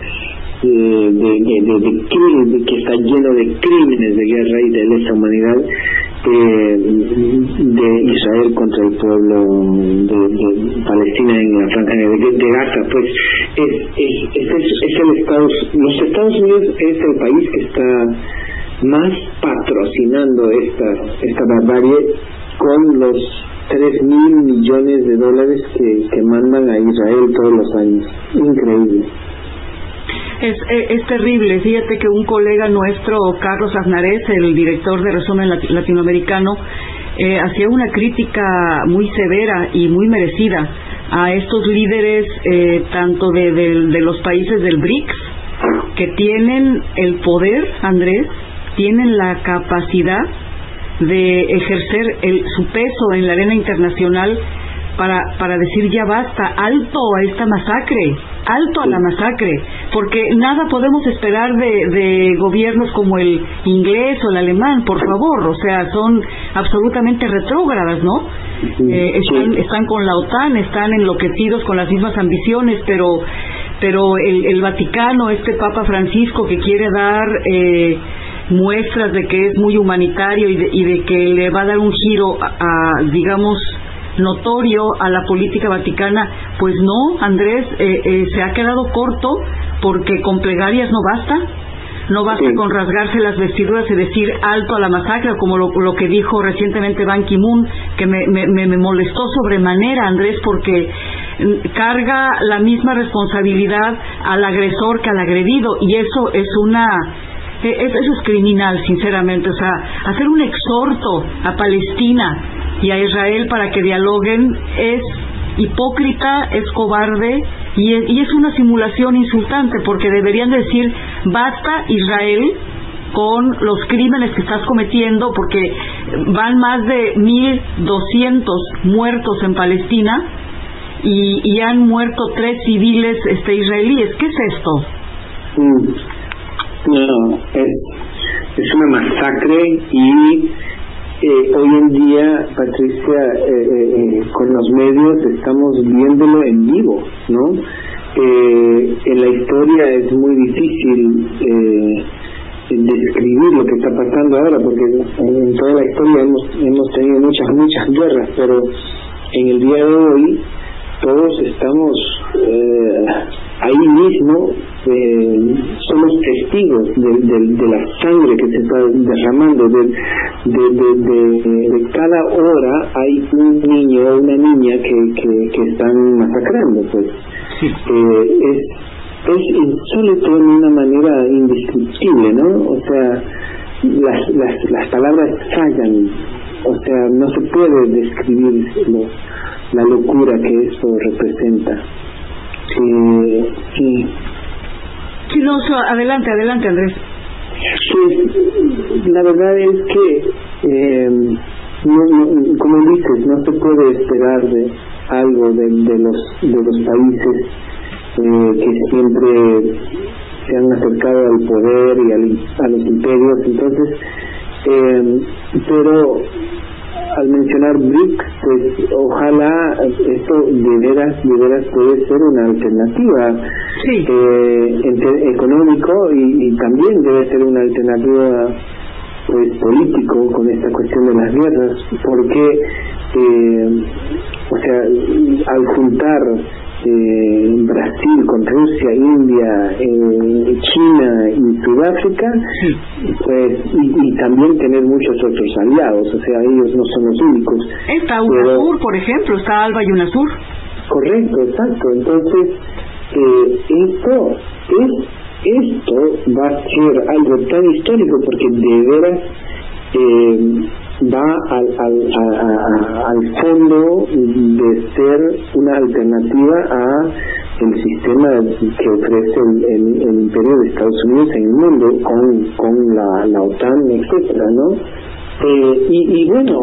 de que está lleno de crímenes de guerra y de lesa humanidad de Israel contra el pueblo de Palestina en la franja de Gaza. Pues los Estados Unidos es el país que está más patrocinando esta barbarie, con los $3,000 millones que mandan a Israel todos los años. Increíble. Es terrible. Fíjate que un colega nuestro, Carlos Aznarez, el director de Resumen Latinoamericano, hacía una crítica muy severa y muy merecida a estos líderes, tanto de los países del BRICS, que tienen el poder, Andrés, tienen la capacidad de ejercer su peso en la arena internacional para decir ya basta, alto a esta masacre, alto a la masacre, porque nada podemos esperar de gobiernos como el inglés o el alemán, por favor, o sea, son absolutamente retrógradas, ¿no? Están con la OTAN, están enloquecidos con las mismas ambiciones, pero el Vaticano, este Papa Francisco, que quiere dar muestras de que es muy humanitario y de que le va a dar un giro digamos, notorio a la política vaticana, pues no, Andrés, se ha quedado corto, porque con plegarias no basta con rasgarse las vestiduras y decir alto a la masacre, como lo que dijo recientemente Ban Ki-moon, que me molestó sobremanera, Andrés, porque carga la misma responsabilidad al agresor que al agredido, y eso es criminal, sinceramente. O sea, hacer un exhorto a Palestina y a Israel para que dialoguen es hipócrita, es cobarde y es una simulación insultante, porque deberían decir basta, Israel, con los crímenes que estás cometiendo, porque van más de 1,200 muertos en Palestina y han muerto 3 civiles israelíes. ¿Qué es esto? No, es una masacre, y hoy en día, Patricia, con los medios estamos viéndolo en vivo, ¿no? En la historia es muy difícil describir lo que está pasando ahora, porque en toda la historia hemos tenido muchas guerras, pero en el día de hoy todos estamos ahí mismo, somos testigos de la sangre que se está derramando, de cada hora hay un niño o una niña que están masacrando, pues. Es insólito de una manera indescriptible, ¿no? O sea, las palabras fallan, o sea, no se puede describir la locura que eso representa. Sí, no, adelante, Andrés. Pues la verdad es que no, como dices, no se puede esperar de algo de los países que siempre se han acercado al poder y a los imperios. Entonces, pero al mencionar BRICS, pues ojalá esto de veras puede ser una alternativa, económico, y también debe ser una alternativa pues político con esta cuestión de las guerras, porque o sea, al juntar Brasil con Rusia, India, China y Sudáfrica, pues y también tener muchos otros aliados, o sea, ellos no son los únicos. Está UNASUR, por ejemplo, está ALBA y UNASUR. Correcto, exacto. Entonces, esto va a ser algo tan histórico porque de veras va al fondo de ser una alternativa a el sistema que ofrece el imperio de Estados Unidos en el mundo con la OTAN, etcétera, ¿no? Y bueno,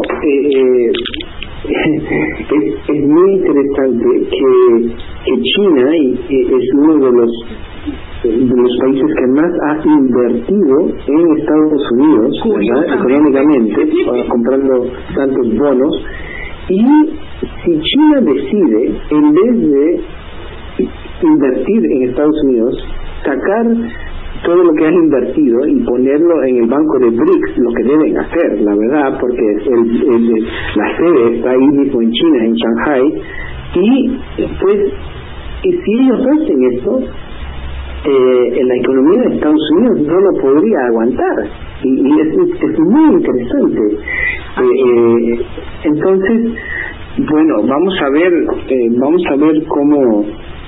es muy interesante que China es uno de los países que más ha invertido en Estados Unidos, ¿verdad? Económicamente, comprando tantos bonos. Y si China decide, en vez de invertir en Estados Unidos, sacar todo lo que han invertido y ponerlo en el banco de BRICS, lo que deben hacer, la verdad, porque la sede está ahí mismo en China, en Shanghai, y pues si ellos hacen esto, la economía de Estados Unidos no lo podría aguantar, y es muy interesante. Entonces, bueno, vamos a ver cómo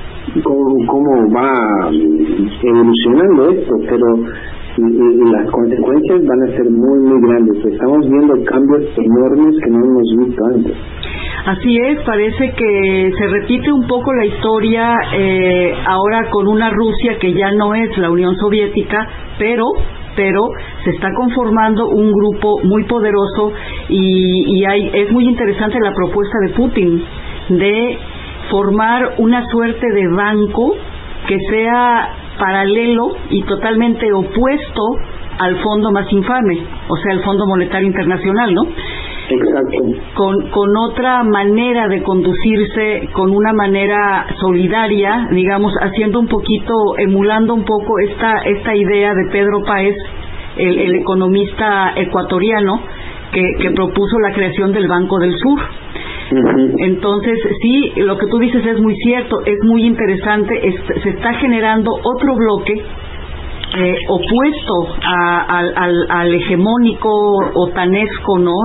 va evolucionando esto, pero las consecuencias van a ser muy muy grandes. Estamos viendo cambios enormes que no hemos visto antes. Así es, parece que se repite un poco la historia ahora con una Rusia que ya no es la Unión Soviética, pero se está conformando un grupo muy poderoso y es muy interesante la propuesta de Putin de formar una suerte de banco que sea paralelo y totalmente opuesto al fondo más infame, o sea, el Fondo Monetario Internacional, ¿no? Exacto. Con otra manera de conducirse, con una manera solidaria, digamos, haciendo un poquito, emulando un poco esta idea de Pedro Páez, el economista ecuatoriano que propuso la creación del Banco del Sur. Entonces, sí, lo que tú dices es muy cierto, es muy interesante, se está generando otro bloque opuesto al hegemónico otanesco, ¿no?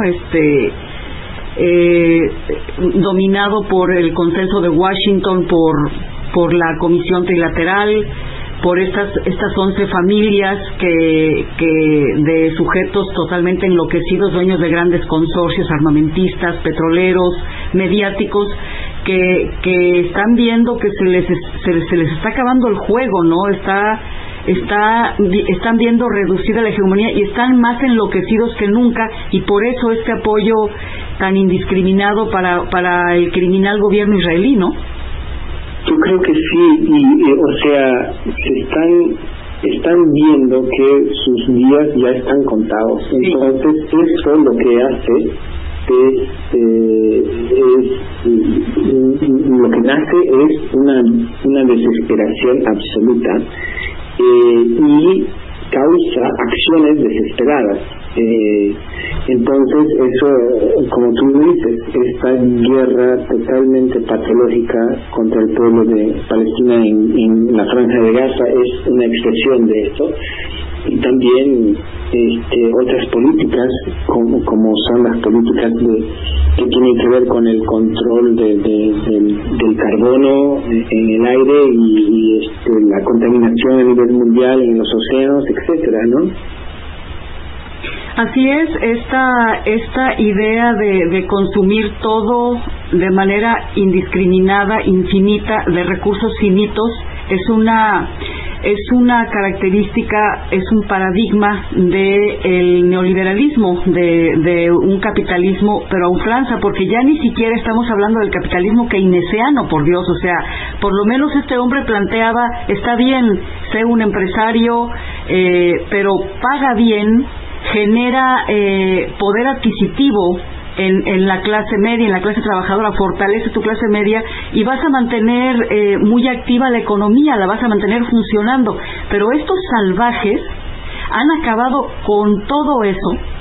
Dominado por el consenso de Washington, por la Comisión Trilateral, por estas 11 familias que de sujetos totalmente enloquecidos, dueños de grandes consorcios armamentistas, petroleros, mediáticos, que están viendo que se les está acabando el juego, ¿no? Están viendo reducida la hegemonía y están más enloquecidos que nunca, y por eso este apoyo tan indiscriminado para el criminal gobierno israelí, ¿no? Yo creo que sí, y o sea, están viendo que sus días ya están contados. Sí. Entonces eso lo que hace lo que nace es una desesperación absoluta, y causa acciones desesperadas. Entonces eso, como tú dices, esta guerra totalmente patológica contra el pueblo de Palestina en la Franja de Gaza es una expresión de esto, y también otras políticas como son las políticas que tienen que ver con el control del carbono en el aire y la contaminación a nivel mundial en los océanos, etcétera, ¿no? Así es, esta idea de consumir todo de manera indiscriminada, infinita, de recursos finitos, es una característica, es un paradigma del neoliberalismo, de un capitalismo, pero a ultranza, porque ya ni siquiera estamos hablando del capitalismo keynesiano, por Dios, o sea, por lo menos este hombre planteaba, está bien, sé un empresario, pero paga bien, genera poder adquisitivo en la clase media, en la clase trabajadora, fortalece tu clase media y vas a mantener muy activa la economía, la vas a mantener funcionando. Pero estos salvajes han acabado con todo eso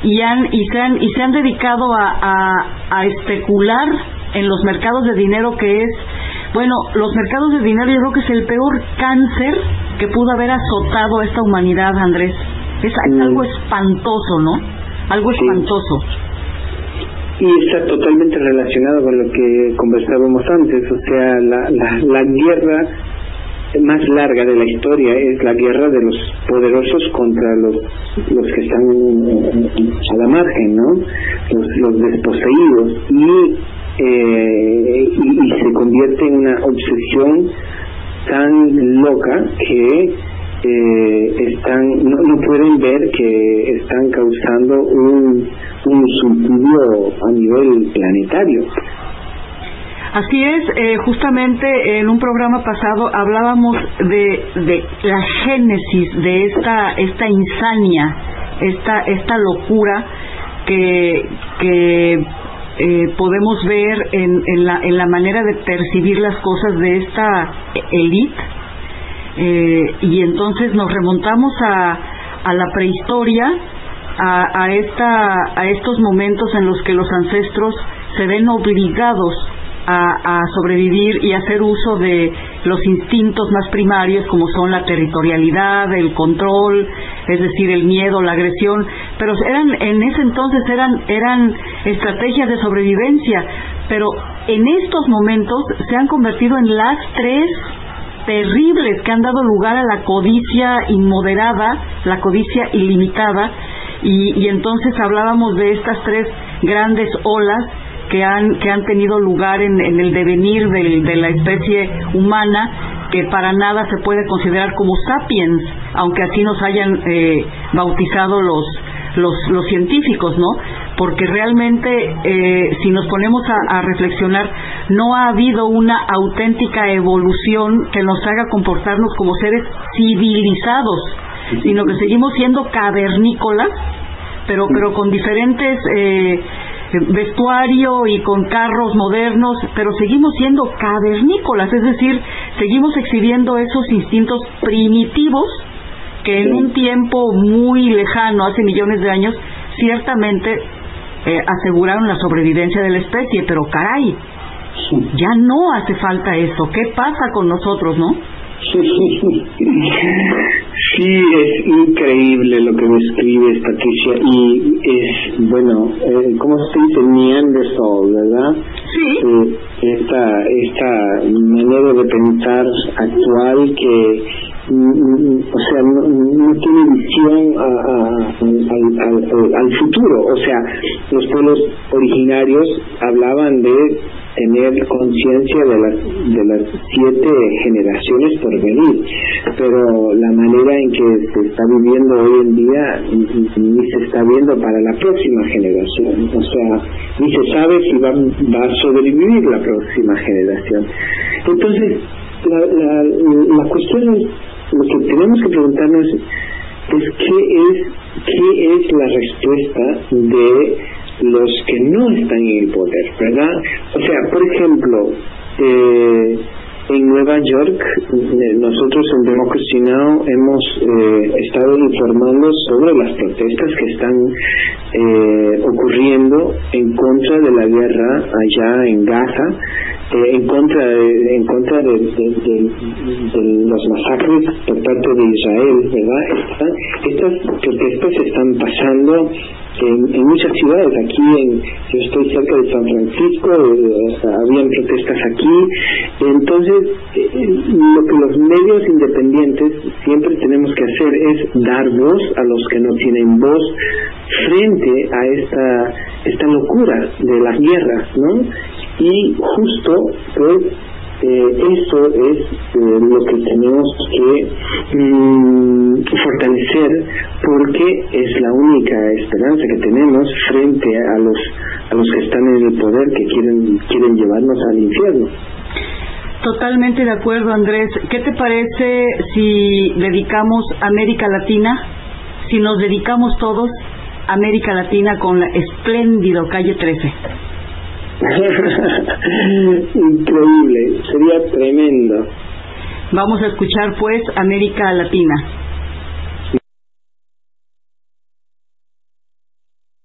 y se han dedicado a especular en los mercados de dinero, que es, bueno, los mercados de dinero yo creo que es el peor cáncer que pudo haber azotado a esta humanidad, Andrés. Es algo espantoso, ¿no? Algo espantoso. Y está totalmente relacionado con lo que conversábamos antes, o sea, la guerra más larga de la historia es la guerra de los poderosos contra los que están a la margen, ¿no? Los desposeídos, y se convierte en una obsesión tan loca que no pueden ver que están causando un suicidio a nivel planetario. Así es, justamente en un programa pasado hablábamos de la génesis de esta insania, esta locura que podemos ver en la manera de percibir las cosas de esta élite, y entonces nos remontamos a la prehistoria, a estos momentos en los que los ancestros se ven obligados a sobrevivir y hacer uso de los instintos más primarios, como son la territorialidad, el control, es decir, el miedo, la agresión, pero en ese entonces eran estrategias de sobrevivencia, pero en estos momentos se han convertido en lastres terribles que han dado lugar a la codicia inmoderada, la codicia ilimitada, y entonces hablábamos de estas tres grandes olas que han tenido lugar en el devenir de la especie humana, que para nada se puede considerar como sapiens, aunque así nos hayan bautizado los científicos, ¿no? Porque realmente si nos ponemos a reflexionar, no ha habido una auténtica evolución que nos haga comportarnos como seres civilizados, sino que seguimos siendo cavernícolas, pero con diferentes vestuario y con carros modernos, pero seguimos siendo cavernícolas, es decir, seguimos exhibiendo esos instintos primitivos que en un tiempo muy lejano, hace millones de años, ciertamente aseguraron la sobrevivencia de la especie, pero caray, ya no hace falta eso. ¿Qué pasa con nosotros, no? Sí, es increíble lo que describes, Patricia, y es, bueno, ¿cómo se dice? Neanderthal, ¿verdad? Sí. Esta manera de pensar actual que, o sea, no tiene visión al futuro. O sea, los pueblos originarios hablaban de tener conciencia de las 7 generaciones por venir, pero la manera en que se está viviendo hoy en día ni se está viendo para la próxima generación, o sea, ni se sabe si va a sobrevivir la próxima generación. Entonces la cuestión es, lo que tenemos que preguntarnos es qué es la respuesta de los que no están en el poder, ¿verdad? O sea, por ejemplo, en Nueva York, nosotros en Democracy Now! Hemos estado informando sobre las protestas que están ocurriendo en contra de la guerra allá en Gaza, en contra de los masacres por parte de Israel, ¿verdad? Estas protestas están pasando en muchas ciudades. Yo estoy cerca de San Francisco, habían protestas aquí. Entonces, lo que los medios independientes siempre tenemos que hacer es dar voz a los que no tienen voz frente a esta locura de las guerras, ¿no? Y justo, pues, eso es lo que tenemos que fortalecer, porque es la única esperanza que tenemos frente a los que están en el poder, que quieren llevarnos al infierno. Totalmente de acuerdo, Andrés. ¿Qué te parece si dedicamos América Latina, si nos dedicamos todos a América Latina con la espléndido Calle 13? Increíble, sería tremendo. Vamos a escuchar pues América Latina.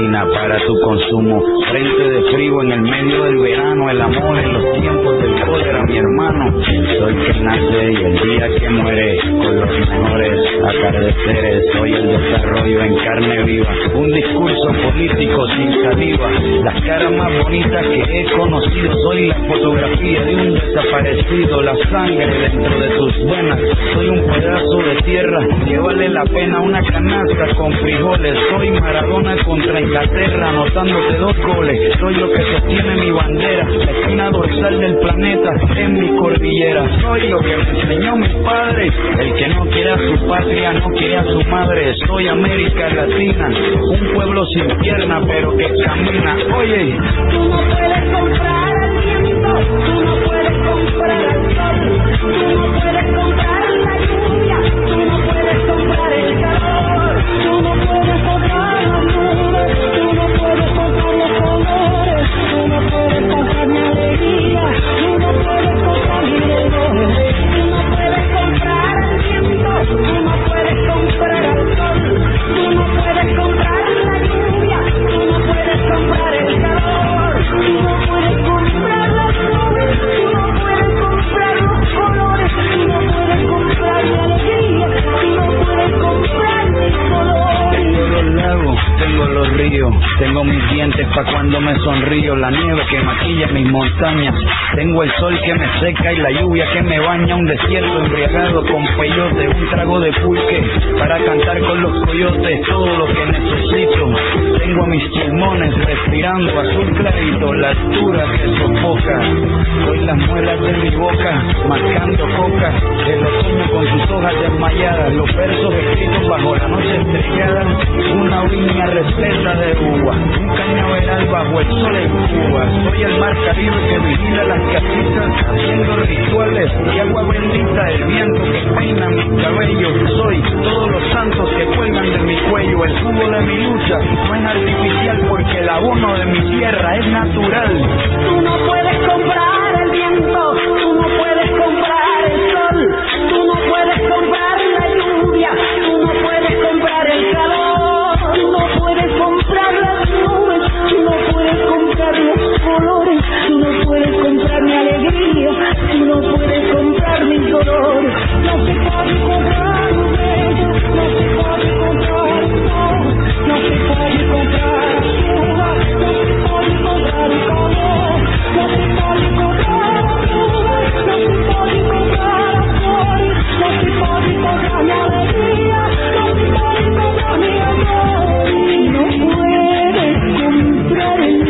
harina para tu consumo. Frente de frío en el medio del verano, el amor en los tiempos del cólera, mi hermano. Soy que nace y el día que muere, con los mejores atardeceres. Soy el desarrollo en carne viva, un discurso político sin saliva. Las caras más bonitas que he conocido, soy la fotografía de un desaparecido. La sangre dentro de tus venas, soy un pedazo de tierra que vale la pena una canasta con frijoles. Soy Maradona contra Inglaterra, anotándote 2 goles. Soy lo que sostiene mi bandera, la espina dorsal del planeta en mi cordillera. Soy lo que me enseñó mi padre, el que no quiere a su patria, no quiere a su madre. Soy América Latina, un pueblo sin pierna pero que camina. Oye, tú no puedes comprar el viento, tú no puedes comprar el sol, tú no puedes comprar la lluvia, tú no puedes comprar el calor, tú no puedes comprar las nubes, tú no puedes comprar los colores, tú no puedes comprar mi alegría, tú no puedes comprar mi dolor, tú no puedes comprar el viento, tú no puedes comprar el sol, tú no puedes comprar la lluvia, tú no puedes comprar el calor, tú no puedes comprar las nubes, tú no puedes comprar los colores, tú no puedes comprar mi alegría, tú no puedes comprar mi dolor. tengo los lagos, tengo los ríos, tengo mis dientes pa' cuando me sonrío, la nieve que maquilla mis montañas, tengo el sol que me seca y la lluvia que me baña, un desierto embriagado con peyote, un trago de pulque para cantar con los coyotes, todo lo que necesito. Tengo a mis pulmones respirando azul clarito, la altura que sofoca. Soy las muelas de mi boca, mascando coca, el otoño con sus hojas desmayadas, los versos escritos bajo la noche estrellada, una viña repleta de uva, un cañaveral bajo el sol en Cuba. Soy el mar Caribe que vigila las casitas, haciendo rituales y agua bendita, el viento que peina mis cabellos. Soy todos los santos que cuelgan de mi cuello, el jugo de mi lucha no es artificial porque el abono de mi tierra es natural. Tú no puedes comprar el viento, tú no puedes comprar el sol, tú no puedes comprar la lluvia, tú no puedes comprar el calor, tú no puedes comprar las nubes, tú no puedes comprar los colores, tú no puedes comprar mi alegría, tú no puedes comprar mi dolor. No se puede comprar un beso, no se puede comprar amor, no se puede comprar ayuda, no se puede comprar el color, no se puede comprar ayuda, no se puede comprar amor, no se puede comprar mi alegría, no se puede comprar mi amor. No puedes comprar el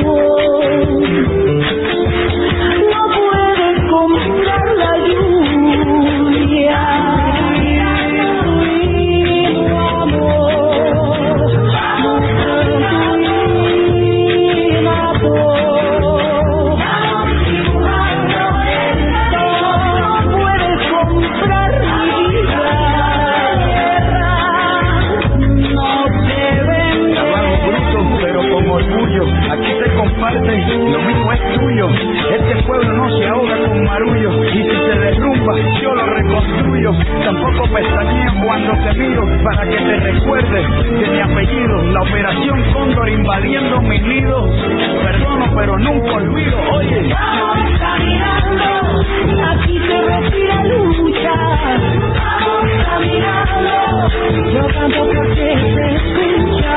sol, no puedes comprar la lluvia, tu amor, no puedes comprar mi vida, no te vendes. Trabajo bruto pero con orgullo, aquí se comparte, lo mismo es tuyo. Este pueblo no se ahoga con marullo, y si se derrumba yo lo reconstruyo. Tampoco pestañeo cuando te miro, para que te recuerdes de mi apellido. La operación Cóndor invadiendo mi nido, perdono pero nunca olvido. Oye, Vamos caminando, aquí se respira lucha. Vamos caminando, yo canto porque se escucha.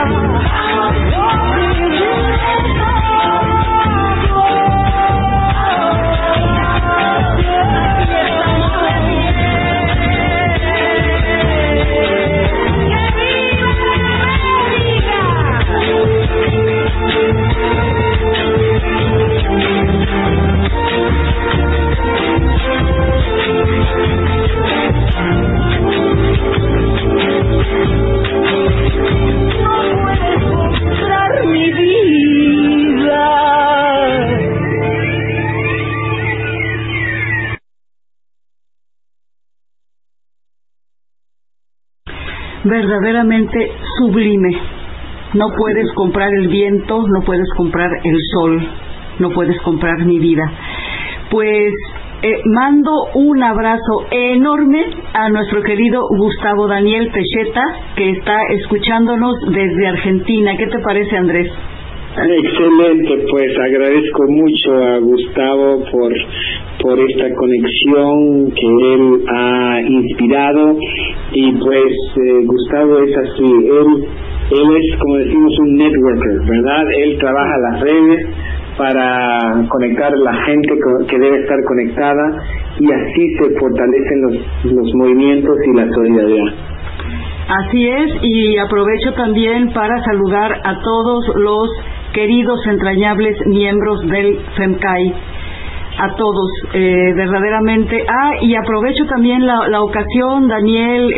Verdaderamente sublime. No puedes comprar el viento, no puedes comprar el sol, no puedes comprar mi vida. Pues mando un abrazo enorme a nuestro querido Gustavo Daniel Pecheta, que está escuchándonos desde Argentina. ¿Qué te parece, Andrés? Excelente, pues agradezco mucho a Gustavo por esta conexión que él ha inspirado, y pues Gustavo es así, él es, como decimos, un networker, ¿verdad? Él trabaja las redes para conectar a la gente que debe estar conectada, y así se fortalecen los movimientos y la solidaridad. Así es, y aprovecho también para saludar a todos los queridos, entrañables miembros del FEMCAI, a todos, verdaderamente. Y aprovecho también la ocasión, Daniel,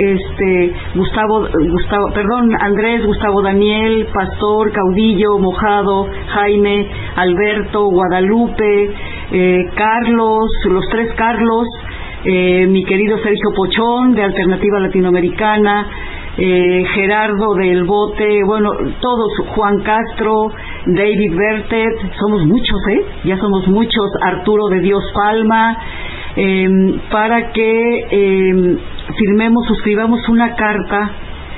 Andrés, Gustavo Daniel, Pastor, Caudillo, Mojado, Jaime, Alberto, Guadalupe, Carlos, los tres Carlos, mi querido Sergio Pochón de Alternativa Latinoamericana, Gerardo del Bote, bueno, todos, Juan Castro, David Bertet, somos muchos, ya somos muchos, Arturo de Dios Palma, para que suscribamos una carta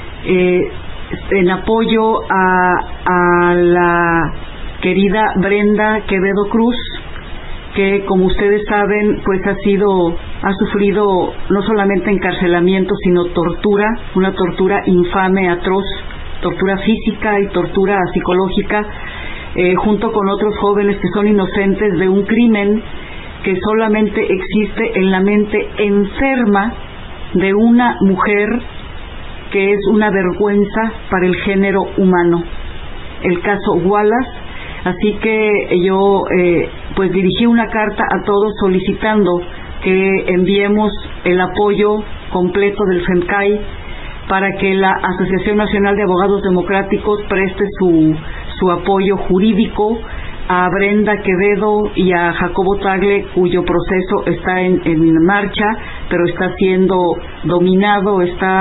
en apoyo a la querida Brenda Quevedo Cruz, que, como ustedes saben, pues ha sufrido no solamente encarcelamiento, sino tortura, una tortura infame, atroz, tortura física y tortura psicológica, junto con otros jóvenes que son inocentes de un crimen que solamente existe en la mente enferma de una mujer, que es una vergüenza para el género humano, el caso Wallace. Así que yo pues dirigí una carta a todos solicitando que enviemos el apoyo completo del FEMCAI para que la Asociación Nacional de Abogados Democráticos preste su apoyo jurídico a Brenda Quevedo y a Jacobo Tagle, cuyo proceso está en marcha, pero está siendo dominado,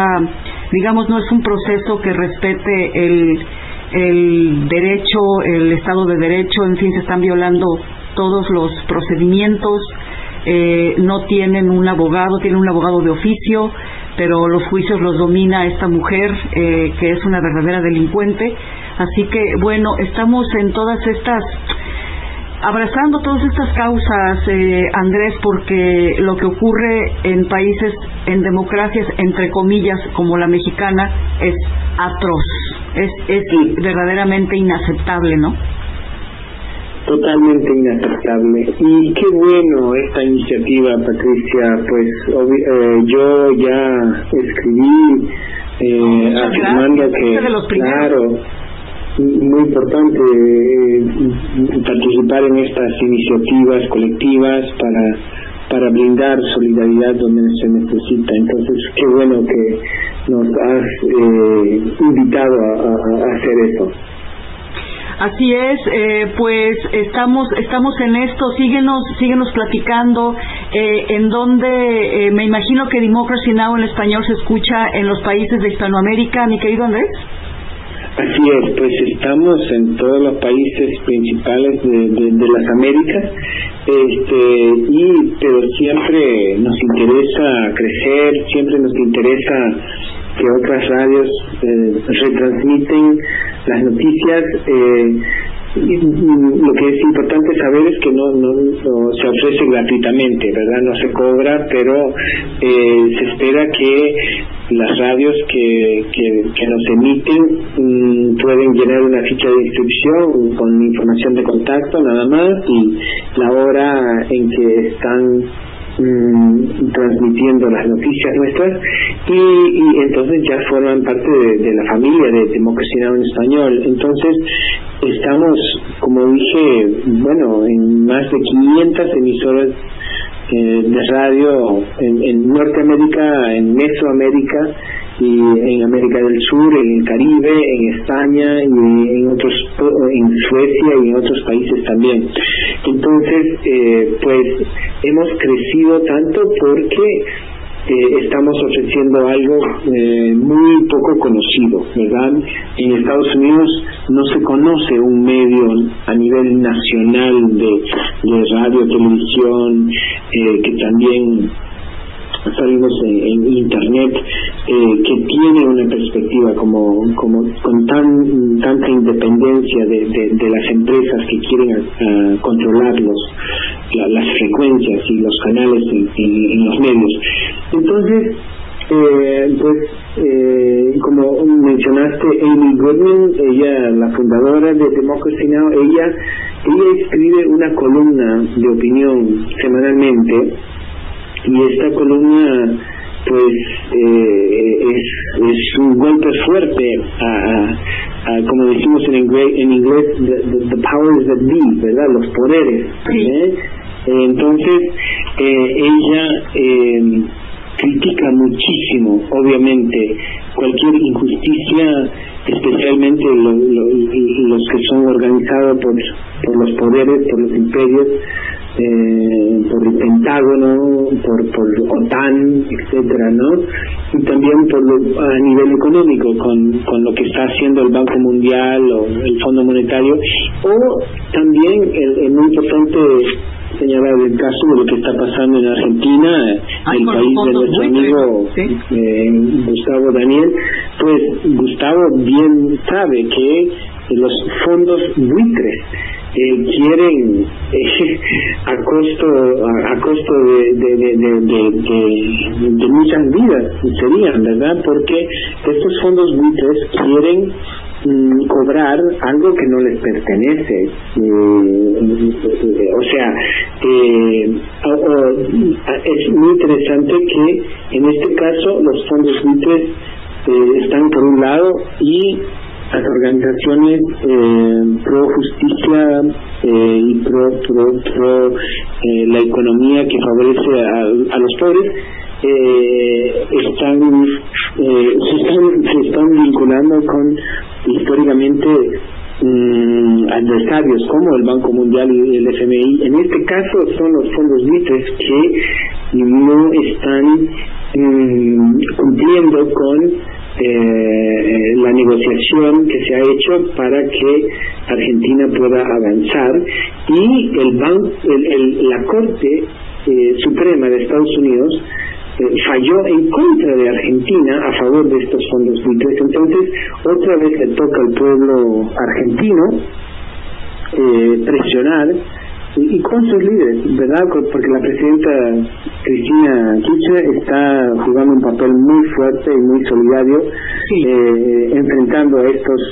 no es un proceso que respete el derecho, el Estado de Derecho, en fin, se están violando todos los procedimientos. No tienen un abogado, tienen un abogado de oficio, pero los juicios los domina esta mujer, que es una verdadera delincuente. Así que, bueno, estamos en todas estas, abrazando todas estas causas, Andrés, porque lo que ocurre en países, en democracias, entre comillas, como la mexicana, es atroz, es verdaderamente inaceptable, ¿no? Totalmente inaceptable. Y qué bueno esta iniciativa, Patricia. Pues yo ya escribí afirmando que, claro, muy importante participar en estas iniciativas colectivas para brindar solidaridad donde se necesita. Entonces, qué bueno que nos has invitado a hacer eso. Así es, pues estamos en esto. Síguenos platicando, en donde me imagino que Democracy Now! En español se escucha en los países de Hispanoamérica, mi querido Andrés. Así es, pues estamos en todos los países principales de las Américas, pero siempre nos interesa crecer, siempre nos interesa que otras radios retransmiten las noticias. Lo que es importante saber es que no se ofrece gratuitamente, ¿verdad? No se cobra, pero se espera que las radios que nos emiten pueden llenar una ficha de inscripción con información de contacto nada más, y la hora en que están transmitiendo las noticias nuestras, y entonces ya forman parte de la familia de Democracy Now! En español. Entonces estamos, como dije, en más de 500 emisoras de radio en Norteamérica, en Mesoamérica y en América del Sur, en el Caribe, en España y en Suecia y en otros países también. Entonces, pues hemos crecido tanto porque estamos ofreciendo algo muy poco conocido, ¿verdad? En Estados Unidos no se conoce un medio a nivel nacional de radio, televisión, que también salimos en internet, que tiene una perspectiva como con tanta independencia de las empresas que quieren controlar las frecuencias y los canales en los medios. Entonces, como mencionaste, Amy Goodman, ella, la fundadora de Democracy Now!, ella escribe una columna de opinión semanalmente, y esta columna pues es un golpe fuerte a como decimos en inglés the powers that be, ¿verdad? Los poderes. Entonces ella critica muchísimo, obviamente, cualquier injusticia, especialmente los que son organizados por los poderes, por los imperios, por el Pentágono, por OTAN, etcétera, ¿no? Y también a nivel económico, con lo que está haciendo el Banco Mundial o el Fondo Monetario, o también el muy importante señalar el caso de lo que está pasando en Argentina, el país de nuestro amigo Gustavo Daniel. Pues Gustavo bien sabe que los fondos buitres quieren a costo de muchas vidas serían, ¿verdad? Porque estos fondos buitres quieren cobrar algo que no les pertenece, o sea, es muy interesante que en este caso los fondos buitres están por un lado y las organizaciones pro justicia y pro la economía que favorece a los pobres se están vinculando con históricamente adversarios como el Banco Mundial y el FMI. En este caso son los fondos buitres que no están cumpliendo con la negociación que se ha hecho para que Argentina pueda avanzar, y la Corte Suprema de Estados Unidos falló en contra de Argentina a favor de estos fondos buitres. Entonces otra vez le toca al pueblo argentino presionar y con sus líderes, ¿verdad? Porque la presidenta Cristina Kirchner está jugando un papel muy fuerte y muy solidario, enfrentando a estos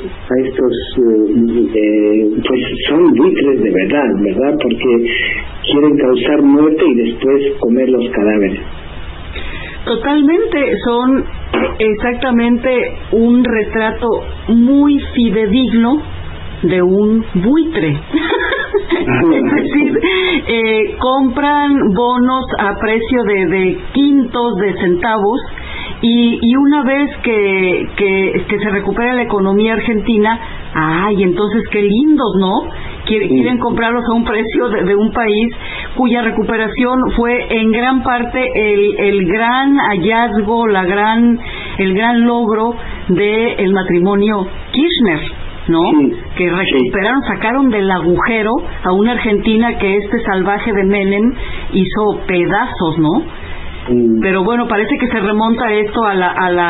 pues son buitres de verdad, porque quieren causar muerte y después comer los cadáveres. Totalmente, son exactamente un retrato muy fidedigno de un buitre. Es decir, compran bonos a precio de quintos de centavos, y una vez que se recupera la economía argentina, entonces qué lindos, ¿no? Quieren comprarlos a un precio de un país cuya recuperación fue en gran parte el gran hallazgo, el gran logro del matrimonio Kirchner, ¿no? Que recuperaron, sacaron del agujero a una Argentina que este salvaje de Menem hizo pedazos, ¿no? Pero bueno, parece que se remonta esto a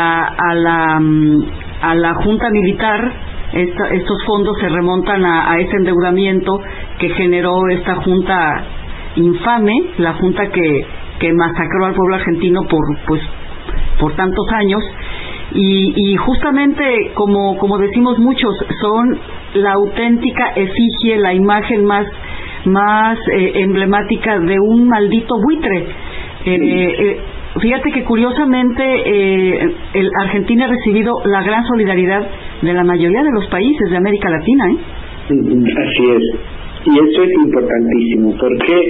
la junta militar. Estos fondos se remontan a ese endeudamiento que generó esta junta infame, la junta que masacró al pueblo argentino por tantos años, y justamente como decimos muchos, son la auténtica efigie, la imagen más emblemática de un maldito buitre. Fíjate que curiosamente Argentina ha recibido la gran solidaridad de la mayoría de los países de América Latina, Así es, y eso es importantísimo, porque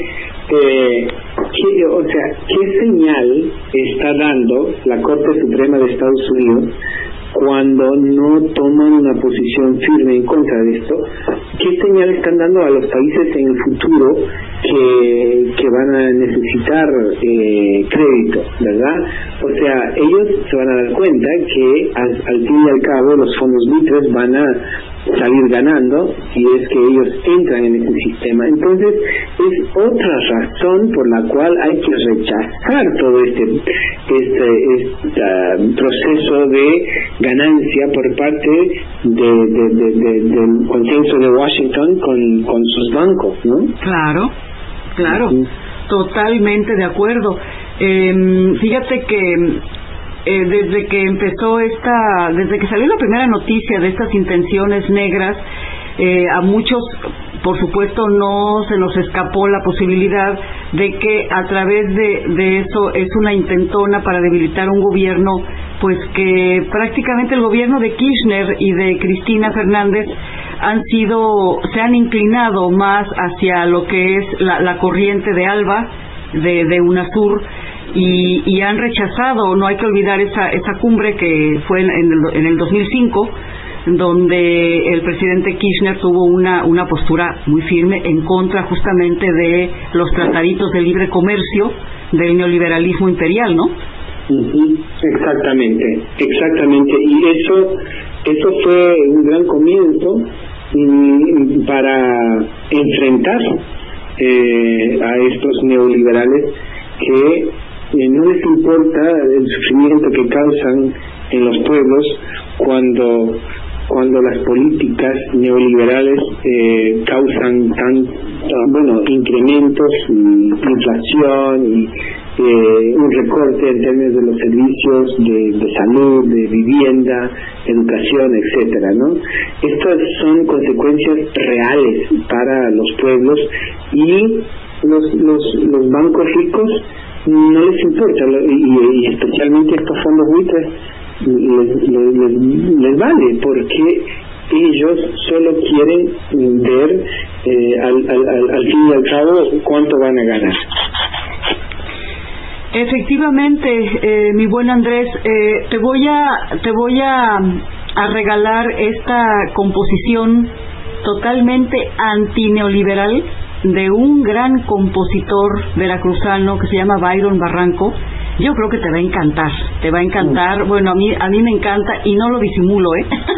¿qué señal está dando la Corte Suprema de Estados Unidos cuando no toman una posición firme en contra de esto? ¿Qué señal están dando a los países en el futuro que van a necesitar crédito, ¿verdad? O sea, ellos se van a dar cuenta que al fin y al cabo los fondos buitres van a salir ganando si es que ellos entran en ese sistema. Entonces es otra razón por la cual hay que rechazar todo este proceso de ganancia por parte del consenso de Washington con sus bancos, ¿no? Claro, totalmente de acuerdo. Fíjate que desde que salió la primera noticia de estas intenciones negras, a muchos, por supuesto, no se nos escapó la posibilidad de que a través de eso es una intentona para debilitar un gobierno, pues que prácticamente el gobierno de Kirchner y de Cristina Fernández se han inclinado más hacia lo que es la corriente de ALBA, de UNASUR, y han rechazado. No hay que olvidar esa cumbre que fue en el 2005, donde el presidente Kirchner tuvo una postura muy firme en contra justamente de los trataditos de libre comercio del neoliberalismo imperial, ¿no? Exactamente, y eso fue un gran comienzo para enfrentar a estos neoliberales que no les importa el sufrimiento que causan en los pueblos cuando las políticas neoliberales causan incrementos, inflación y un recorte en términos de los servicios de salud, de vivienda, educación, etcétera, ¿no? Estas son consecuencias reales para los pueblos y los bancos ricos no les importa, y especialmente estos fondos buitres les vale, porque ellos solo quieren ver al fin y al cabo cuánto van a ganar. Efectivamente, mi buen Andrés, te voy a regalar esta composición totalmente antineoliberal de un gran compositor veracruzano que se llama Byron Barranco. Yo creo que te va a encantar. Bueno, a mí me encanta y no lo disimulo,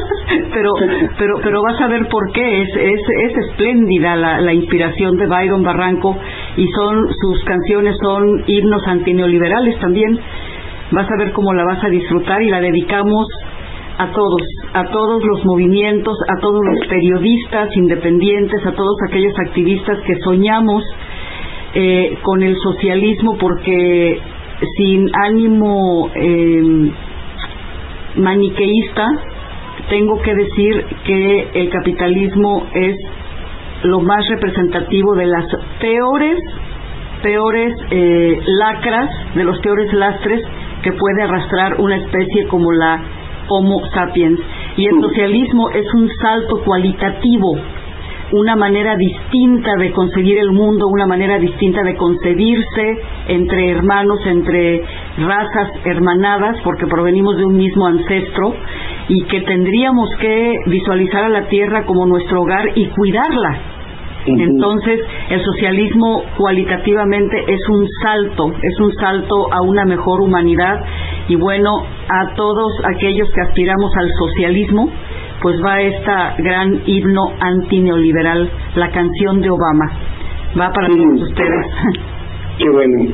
pero vas a ver por qué. Es espléndida la inspiración de Byron Barranco, y sus canciones son himnos antineoliberales también. Vas a ver cómo la vas a disfrutar, y la dedicamos a todos los movimientos, a todos los periodistas independientes, a todos aquellos activistas que soñamos con el socialismo, porque sin ánimo maniqueísta tengo que decir que el capitalismo es lo más representativo de las peores lacras, de los peores lastres que puede arrastrar una especie como la Homo sapiens. Y el socialismo es un salto cualitativo, una manera distinta de concebir el mundo, una manera distinta de concebirse entre hermanos, entre razas hermanadas, porque provenimos de un mismo ancestro, y que tendríamos que visualizar a la tierra como nuestro hogar y cuidarla. Entonces, el socialismo cualitativamente es un salto a una mejor humanidad. Y bueno, a todos aquellos que aspiramos al socialismo, pues va esta gran himno antineoliberal, la canción de Obama. Va para todos ustedes. Qué bueno.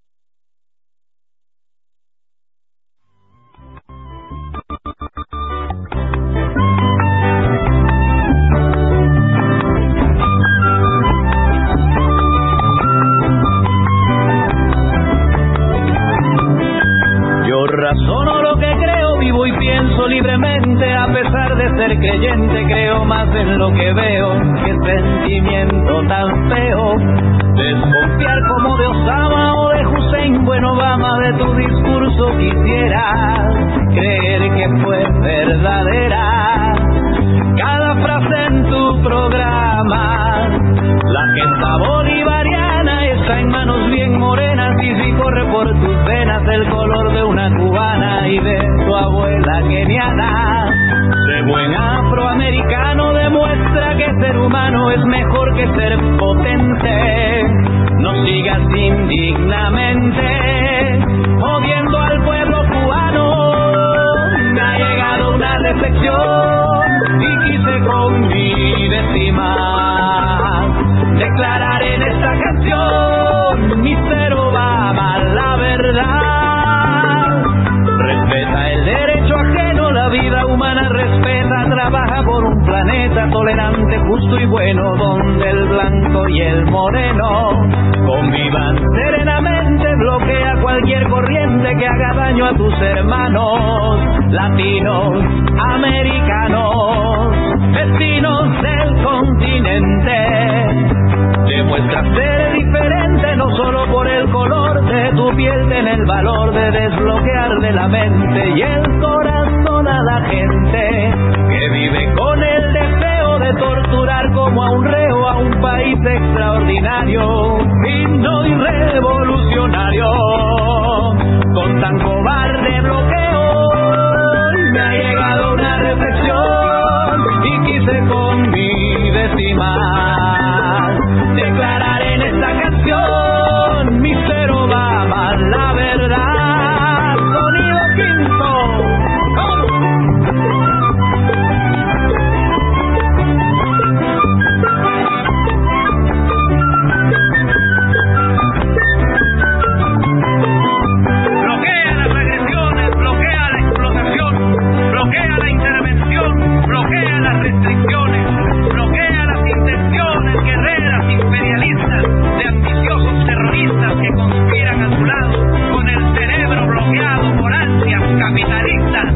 Razono lo que creo, vivo y pienso libremente, a pesar de ser creyente, creo más en lo que veo, qué sentimiento tan feo, desconfiar como de Osama o de Hussein, buen Obama, de tu discurso quisiera creer que fue verdadera, cada frase en tu programa, la agenda bolivariana está en manos bien morenas, y si corre por tus venas el color de una cubana y de tu abuela keniana. Sé buen afroamericano, demuestra que ser humano es mejor que ser potente. No sigas indignamente odiando al pueblo cubano. Me ha llegado una reflexión y quise con mi décima declarar en esta canción: Mr. Obama, la verdad. Respeta el derecho ajeno, la vida humana respeta, trabaja por un planeta tolerante, justo y bueno, donde el blanco y el moreno convivan serenamente. Bloquea cualquier corriente que haga daño a tus hermanos latinos, americanos, vecinos del continente. Demuestra ser diferente, no solo por el color de tu piel, ten el valor de desbloquear de la mente y el corazón a la gente que vive con el deseo de torturar como a un reo a un país extraordinario, digno y revolucionario. Con tan cobarde bloqueo me ha llegado una reflexión y quise con mi décima declarar en esta canción: Mr. Obama, la verdad. Sonido quinto. Bloquea las agresiones, bloquea la explotación, bloquea la intervención, bloquea las restricciones, bloquea las intenciones guerreras imperialistas de ambiciosos terroristas que conspiran a tu lado con el cerebro bloqueado por ansias capitalistas.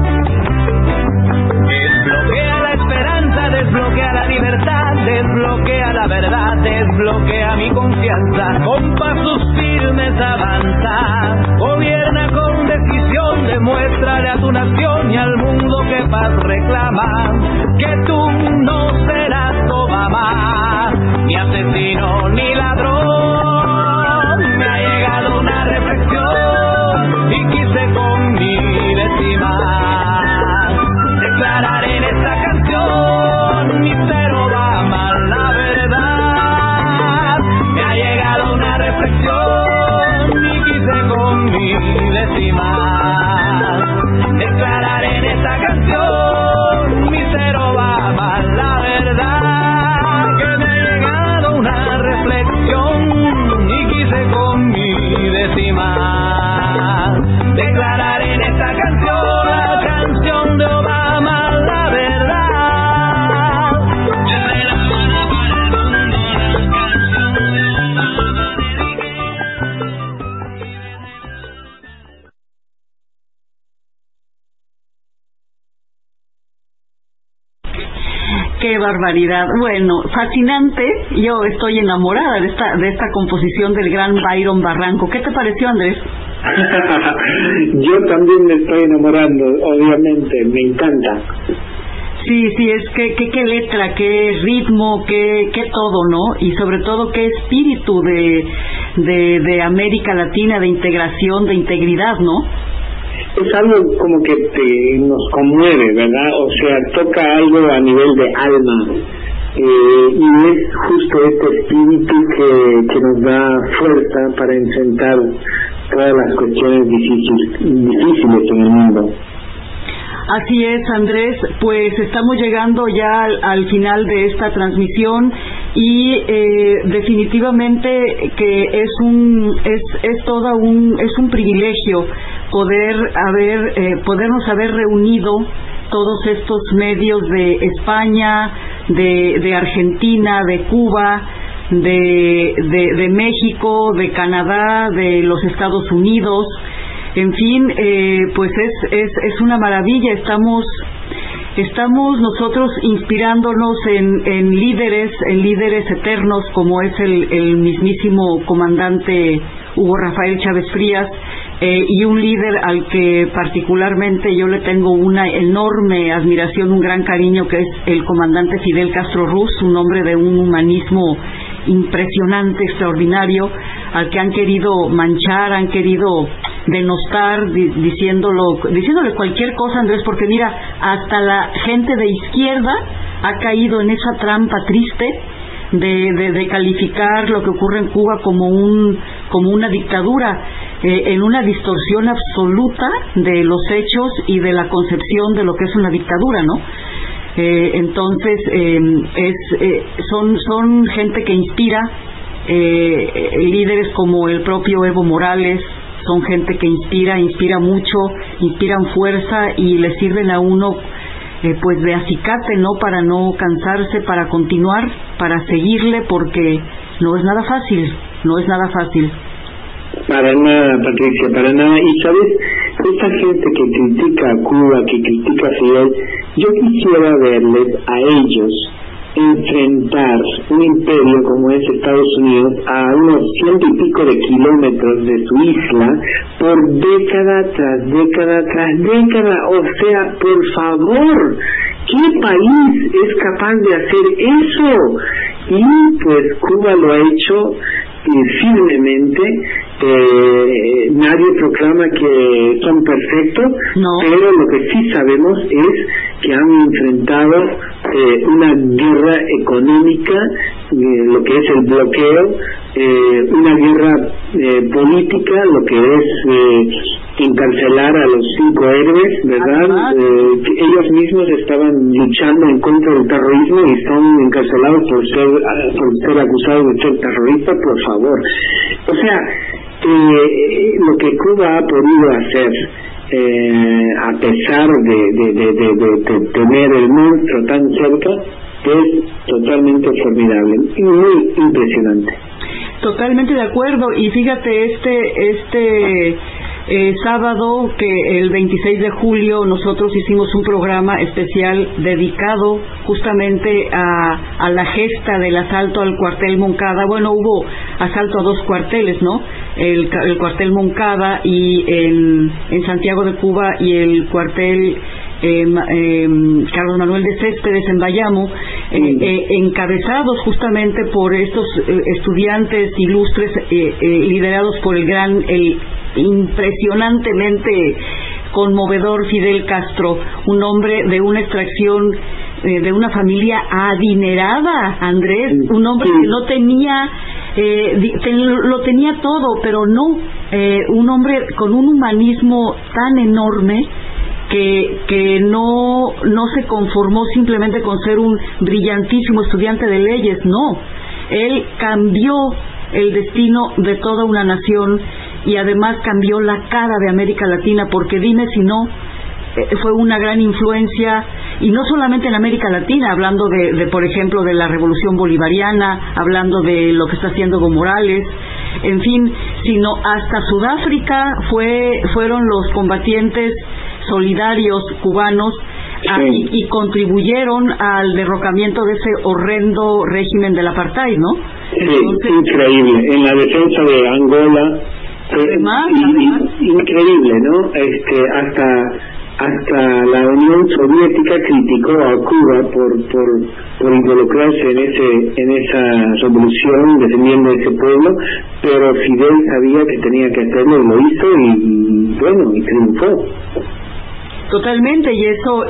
Desbloquea la esperanza, desbloquea la libertad, desbloquea la verdad, desbloquea mi confianza. Con pasos firmes avanza, gobierna con decisión, demuéstrale a tu nación y al mundo que paz reclama, que tú no serás Obama, ni asesino ni ladrón. Me ha llegado una reflexión y quise con mi décima declarar en esta canción: Mr. Obama, la verdad. Me ha llegado una reflexión y quise con mi décima declarar en esta canción: Mr. Obama, la verdad. Que me ha llegado una reflexión y quise con mi décima declarar en esta canción, la canción de Obama, la verdad. Desde La Habana para el mundo, la canción de Obama Qué barbaridad. Bueno, fascinante. Yo estoy enamorada de esta composición del gran Byron Barranco. ¿Qué te pareció, Andrés? Yo también me estoy enamorando, obviamente, me encanta. Sí, es que qué letra, qué ritmo, qué todo, ¿no? Y sobre todo qué espíritu de América Latina, de integración, de integridad, ¿no? Es algo como que nos conmueve, ¿verdad? O sea, toca algo a nivel de alma. Y es justo este espíritu que nos da fuerza para enfrentar todas las cuestiones difíciles en el mundo. Así es, Andrés, pues estamos llegando ya al final de esta transmisión y definitivamente que es un privilegio podernos haber reunido todos estos medios de España, de Argentina, de Cuba, de México, de Canadá, de los Estados Unidos. En fin, pues es una maravilla. Estamos nosotros inspirándonos en líderes eternos como es el mismísimo comandante Hugo Rafael Chávez Frías, y un líder al que particularmente yo le tengo una enorme admiración, un gran cariño, que es el comandante Fidel Castro Ruz, un hombre de un humanismo impresionante, extraordinario, al que han querido manchar, han querido denostar, diciéndole cualquier cosa, Andrés, porque mira, hasta la gente de izquierda ha caído en esa trampa triste de calificar lo que ocurre en Cuba como una dictadura, en una distorsión absoluta de los hechos y de la concepción de lo que es una dictadura, ¿no? Entonces son gente que inspira, líderes como el propio Evo Morales, son gente que inspira mucho, inspiran fuerza y le sirven a uno pues de acicate, ¿no? Para no cansarse, para continuar, para seguirle, porque no es nada fácil. Para nada, Patricia, para nada. Y sabes, esta gente que critica a Cuba, que critica a Fidel, yo quisiera verles a ellos enfrentar un imperio como es Estados Unidos a unos 100 y pico de kilómetros de su isla por década tras década tras década. O sea, por favor, ¿qué país es capaz de hacer eso? Y pues Cuba lo ha hecho firmemente. Nadie proclama que son perfectos, no, pero lo que sí sabemos es que han enfrentado una guerra económica, lo que es el bloqueo, una guerra política, lo que es encarcelar a los 5 héroes, ¿verdad? Ellos mismos estaban luchando en contra del terrorismo y están encarcelados por ser acusados de ser terroristas, por favor. O sea, lo que Cuba ha podido hacer, a pesar de tener el monstruo tan cerca, es totalmente formidable y muy impresionante. Totalmente de acuerdo. Y fíjate, este sábado, que el 26 de julio nosotros hicimos un programa especial dedicado justamente a la gesta del asalto al cuartel Moncada. Bueno, hubo asalto a 2 cuarteles, ¿no? El cuartel Moncada y en Santiago de Cuba, y el cuartel Carlos Manuel de Céspedes en Bayamo, encabezados justamente por estos estudiantes ilustres, liderados por el impresionantemente conmovedor Fidel Castro, un hombre de una extracción, de una familia adinerada, Andrés, un hombre que no tenía, lo tenía todo, pero no, un hombre con un humanismo tan enorme que no se conformó simplemente con ser un brillantísimo estudiante de leyes. No, él cambió el destino de toda una nación y además cambió la cara de América Latina, porque dime si no, fue una gran influencia, y no solamente en América Latina, hablando de por ejemplo de la Revolución Bolivariana, hablando de lo que está haciendo Evo Morales, en fin, sino hasta Sudáfrica fueron los combatientes solidarios cubanos, y contribuyeron al derrocamiento de ese horrendo régimen del apartheid, ¿no? Entonces, increíble, en la defensa de Angola, increíble, ¿no? Hasta la Unión Soviética criticó a Cuba por involucrarse en esa revolución, defendiendo a ese pueblo, pero Fidel sabía que tenía que hacerlo y lo hizo, y bueno, y triunfó. Totalmente, y eso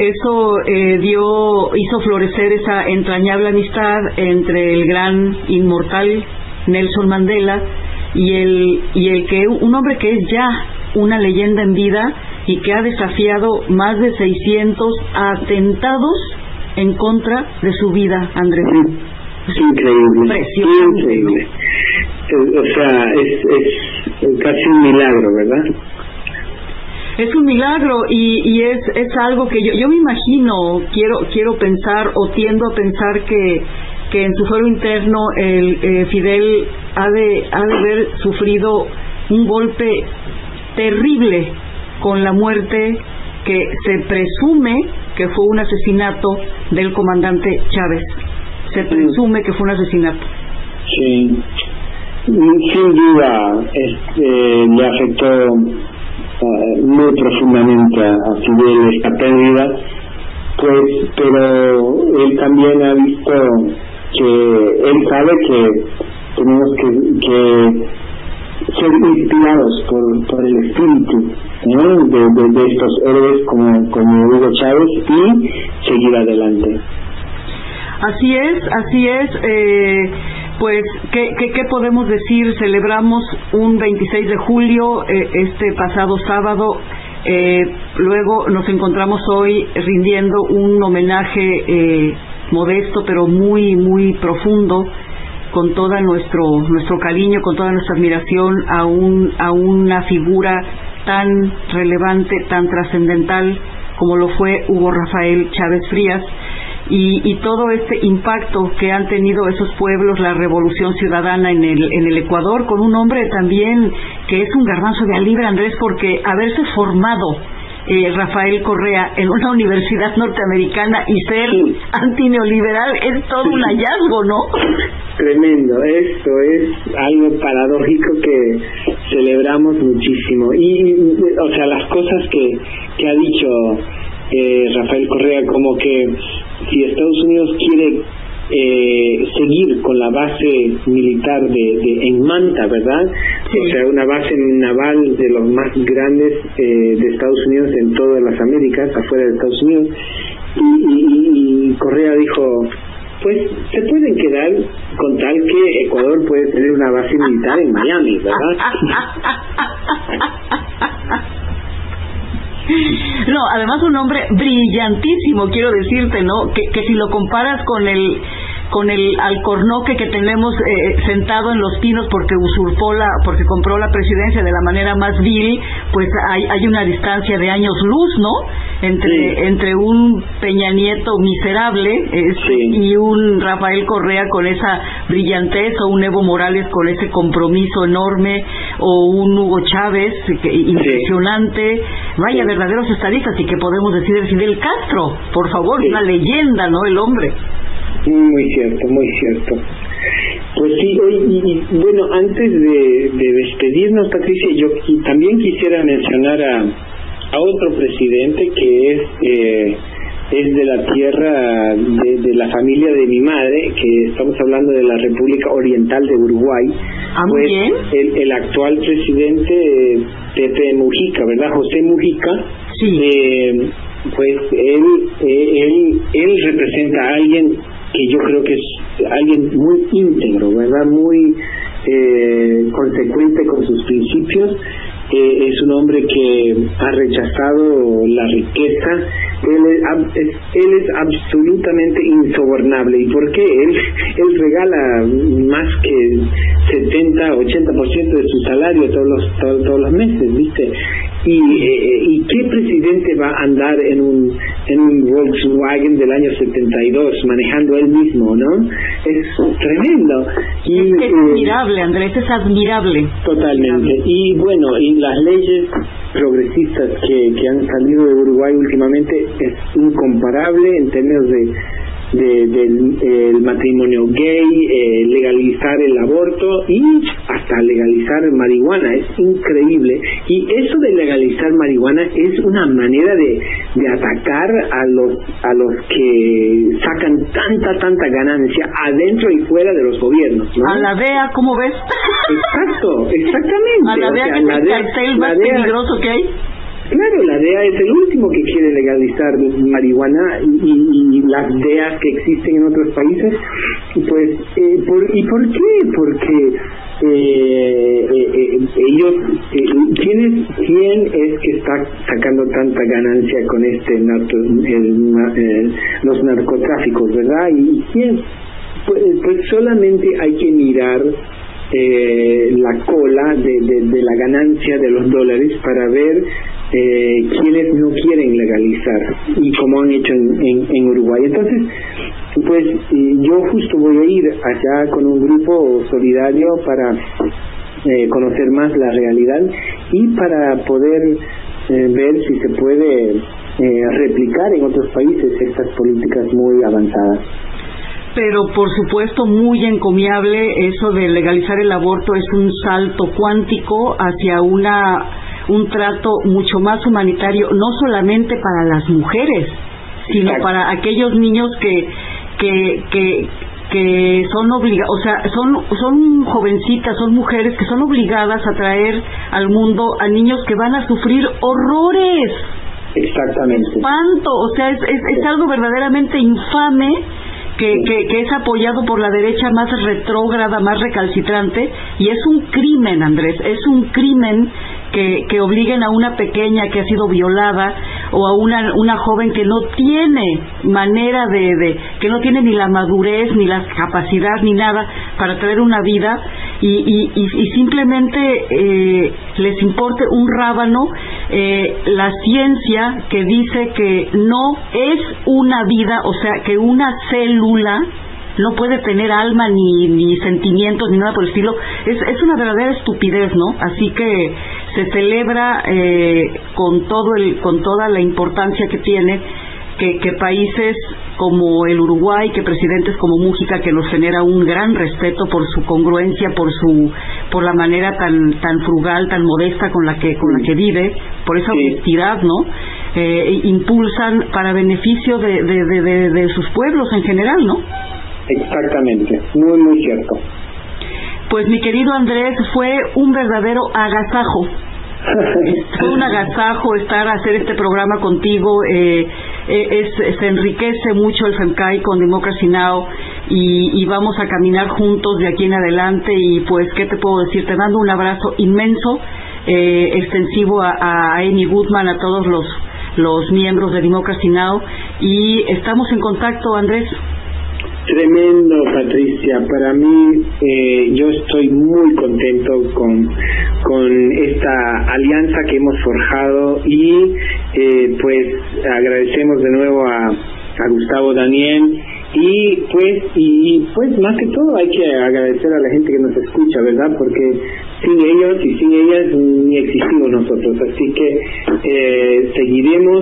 hizo florecer esa entrañable amistad entre el gran inmortal Nelson Mandela y un hombre que es ya una leyenda en vida y que ha desafiado más de 600 atentados en contra de su vida, Andrés. Increíble, increíble. O sea, es casi un milagro, ¿verdad? Es un milagro, y es algo que yo me imagino, quiero pensar, o tiendo a pensar que en su fuero interno Fidel ha de haber sufrido un golpe terrible con la muerte que se presume que fue un asesinato del comandante Chávez. Se presume que fue un asesinato. Sí, sin duda le afectó muy profundamente a Fidel esta pérdida, pues, pero él también ha visto que él sabe que tenemos que ser inspirados por el espíritu, ¿no? de estos héroes como Hugo Chávez, y seguir adelante. Así es. Pues, ¿qué podemos decir? Celebramos un 26 de julio, este pasado sábado. Luego nos encontramos hoy rindiendo un homenaje modesto, pero muy, muy profundo, con todo nuestro cariño, con toda nuestra admiración a una figura tan relevante, tan trascendental como lo fue Hugo Rafael Chávez Frías, y todo este impacto que han tenido esos pueblos, la revolución ciudadana en el Ecuador, con un hombre también que es un garbanzo de a libre, Andrés, porque haberse formado Rafael Correa en una universidad norteamericana y ser antineoliberal es todo un hallazgo, ¿no? Tremendo, esto es algo paradójico que celebramos muchísimo. Y o sea, las cosas que ha dicho Rafael Correa, como que si Estados Unidos quiere seguir con la base militar en Manta, ¿verdad? Sí. O sea, una base naval de los más grandes de Estados Unidos en todas las Américas, afuera de Estados Unidos, y Correa dijo, pues se pueden quedar con tal que Ecuador puede tener una base militar en Miami, ¿verdad? No, además un hombre brillantísimo, quiero decirte, ¿no? Que si lo comparas con el alcornoque que tenemos sentado en Los Pinos porque porque compró la presidencia de la manera más vil, pues hay una distancia de años luz, ¿no? Entre un Peña Nieto miserable y un Rafael Correa con esa brillantez, o un Evo Morales con ese compromiso enorme, o un Hugo Chávez impresionante. Vaya, verdaderos estadistas, y que podemos decir de Fidel Castro, por favor, una leyenda, ¿no? El hombre. Muy cierto, muy cierto. Pues sí, y bueno, antes de despedirnos, Patricia, yo también quisiera mencionar a otro presidente que es de la tierra de la familia de mi madre, que estamos hablando de la República Oriental de Uruguay. Muy bien. El actual presidente Pepe Mujica, ¿verdad? José Mujica. Sí. Pues él representa a alguien que yo creo que es alguien muy íntegro, ¿verdad? Muy consecuente con sus principios. Es un hombre que ha rechazado la riqueza. Él es absolutamente insobornable. ¿Y por qué? Él regala más que 70-80% de su salario todos los meses, ¿viste? ¿Y qué presidente va a andar en un Volkswagen del año 72 manejando él mismo, no? Es tremendo. Es admirable, Andrés, es admirable. Totalmente. Y bueno, y las leyes progresistas que han salido de Uruguay últimamente es incomparable en términos del matrimonio gay, legalizar el aborto y hasta legalizar marihuana. Es increíble. Y eso de legalizar marihuana es una manera de atacar a los que sacan tanta ganancia adentro y fuera de los gobiernos, ¿no? A la DEA, ¿cómo ves? Exactamente. A la DEA, que es el cartel más peligroso que hay. Claro, la DEA es el último que quiere legalizar marihuana, y las DEAs que existen en otros países, pues, ¿y por qué? Porque ellos, ¿quién es que está sacando tanta ganancia con los narcotráficos, ¿verdad? ¿Y quién? Pues solamente hay que mirar la cola de la ganancia de los dólares para ver quienes no quieren legalizar, y como han hecho en Uruguay. Entonces, pues yo justo voy a ir allá con un grupo solidario para conocer más la realidad y para poder ver si se puede replicar en otros países estas políticas muy avanzadas. Pero por supuesto muy encomiable eso de legalizar el aborto. Es un salto cuántico hacia un trato mucho más humanitario, no solamente para las mujeres, sino para aquellos niños que son obligados, o sea, son jovencitas, son mujeres que son obligadas a traer al mundo a niños que van a sufrir horrores. Exactamente. Espanto, o sea, es algo verdaderamente infame que es apoyado por la derecha más retrógrada, más recalcitrante, y es un crimen, Andrés, es un crimen que obliguen a una pequeña que ha sido violada o a una joven que no tiene manera que no tiene ni la madurez, ni la capacidad, ni nada para traer una vida, y simplemente les importe un rábano la ciencia que dice que no es una vida, o sea, que una célula no puede tener alma ni sentimientos ni nada por el estilo. Es una verdadera estupidez, ¿no? Así que se celebra con toda la importancia que tiene que países como el Uruguay, que presidentes como Mújica, que nos genera un gran respeto por su congruencia, por la manera tan frugal, tan modesta con la que vive, por esa honestidad, ¿no? Impulsan para beneficio de sus pueblos en general, ¿no? Exactamente, muy muy cierto. Pues mi querido Andrés, fue un verdadero agasajo. Fue un agasajo hacer este programa contigo. Se enriquece mucho el FEMCAI con Democracy Now! Y vamos a caminar juntos de aquí en adelante. Y pues, ¿qué te puedo decir? Te mando un abrazo inmenso, extensivo a Amy Goodman, a todos los miembros de Democracy Now! Y estamos en contacto, Andrés. Tremendo, Patricia. Para mí, yo estoy muy contento con esta alianza que hemos forjado y pues agradecemos de nuevo a Gustavo Daniel y pues más que todo hay que agradecer a la gente que nos escucha, ¿verdad? Porque sin ellos y sin ellas ni existimos nosotros. Así que seguiremos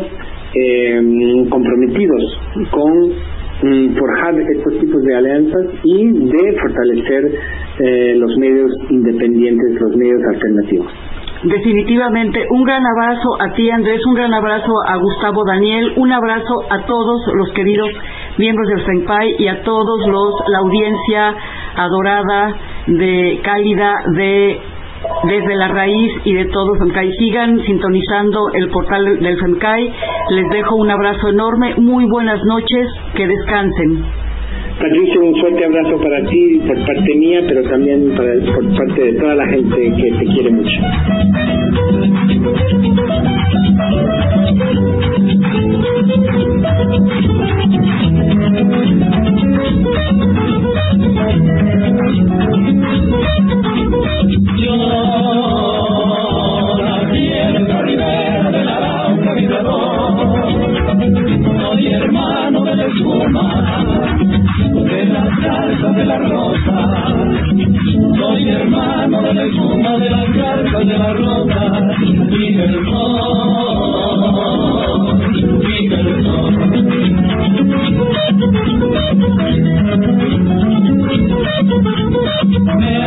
comprometidos con forjar estos tipos de alianzas y de fortalecer los medios independientes, los medios alternativos. Definitivamente, un gran abrazo a ti, Andrés, un gran abrazo a Gustavo Daniel, un abrazo a todos los queridos miembros del FEMCAI y a todos la audiencia adorada, cálida desde la raíz y de todo FEMCAI. Sigan sintonizando el portal del FEMCAI. Les dejo un abrazo enorme, muy buenas noches, que descansen. Patricia, un fuerte abrazo para ti por parte mía, pero también por parte de toda la gente que te quiere mucho. Soy hermano de la espuma, de las garzas de la rosa. Soy hermano de la espuma, de las garzas de la rosa. Y del sol, y del sol. Me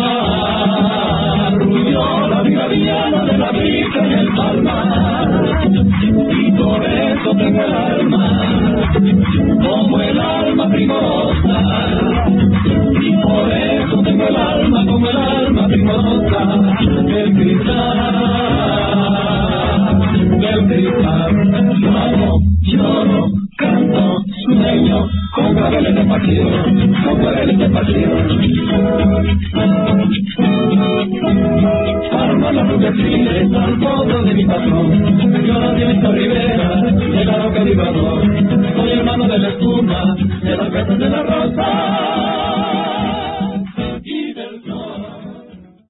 arrulló la gaviana de la brisa en el palmar. Y por eso tengo el alma como el alma primorosa, y por eso tengo el alma como el alma primorosa del cristal, lloro, canto, sueño, con claveles de pasión, arma la rubia al fondo de mi patrón.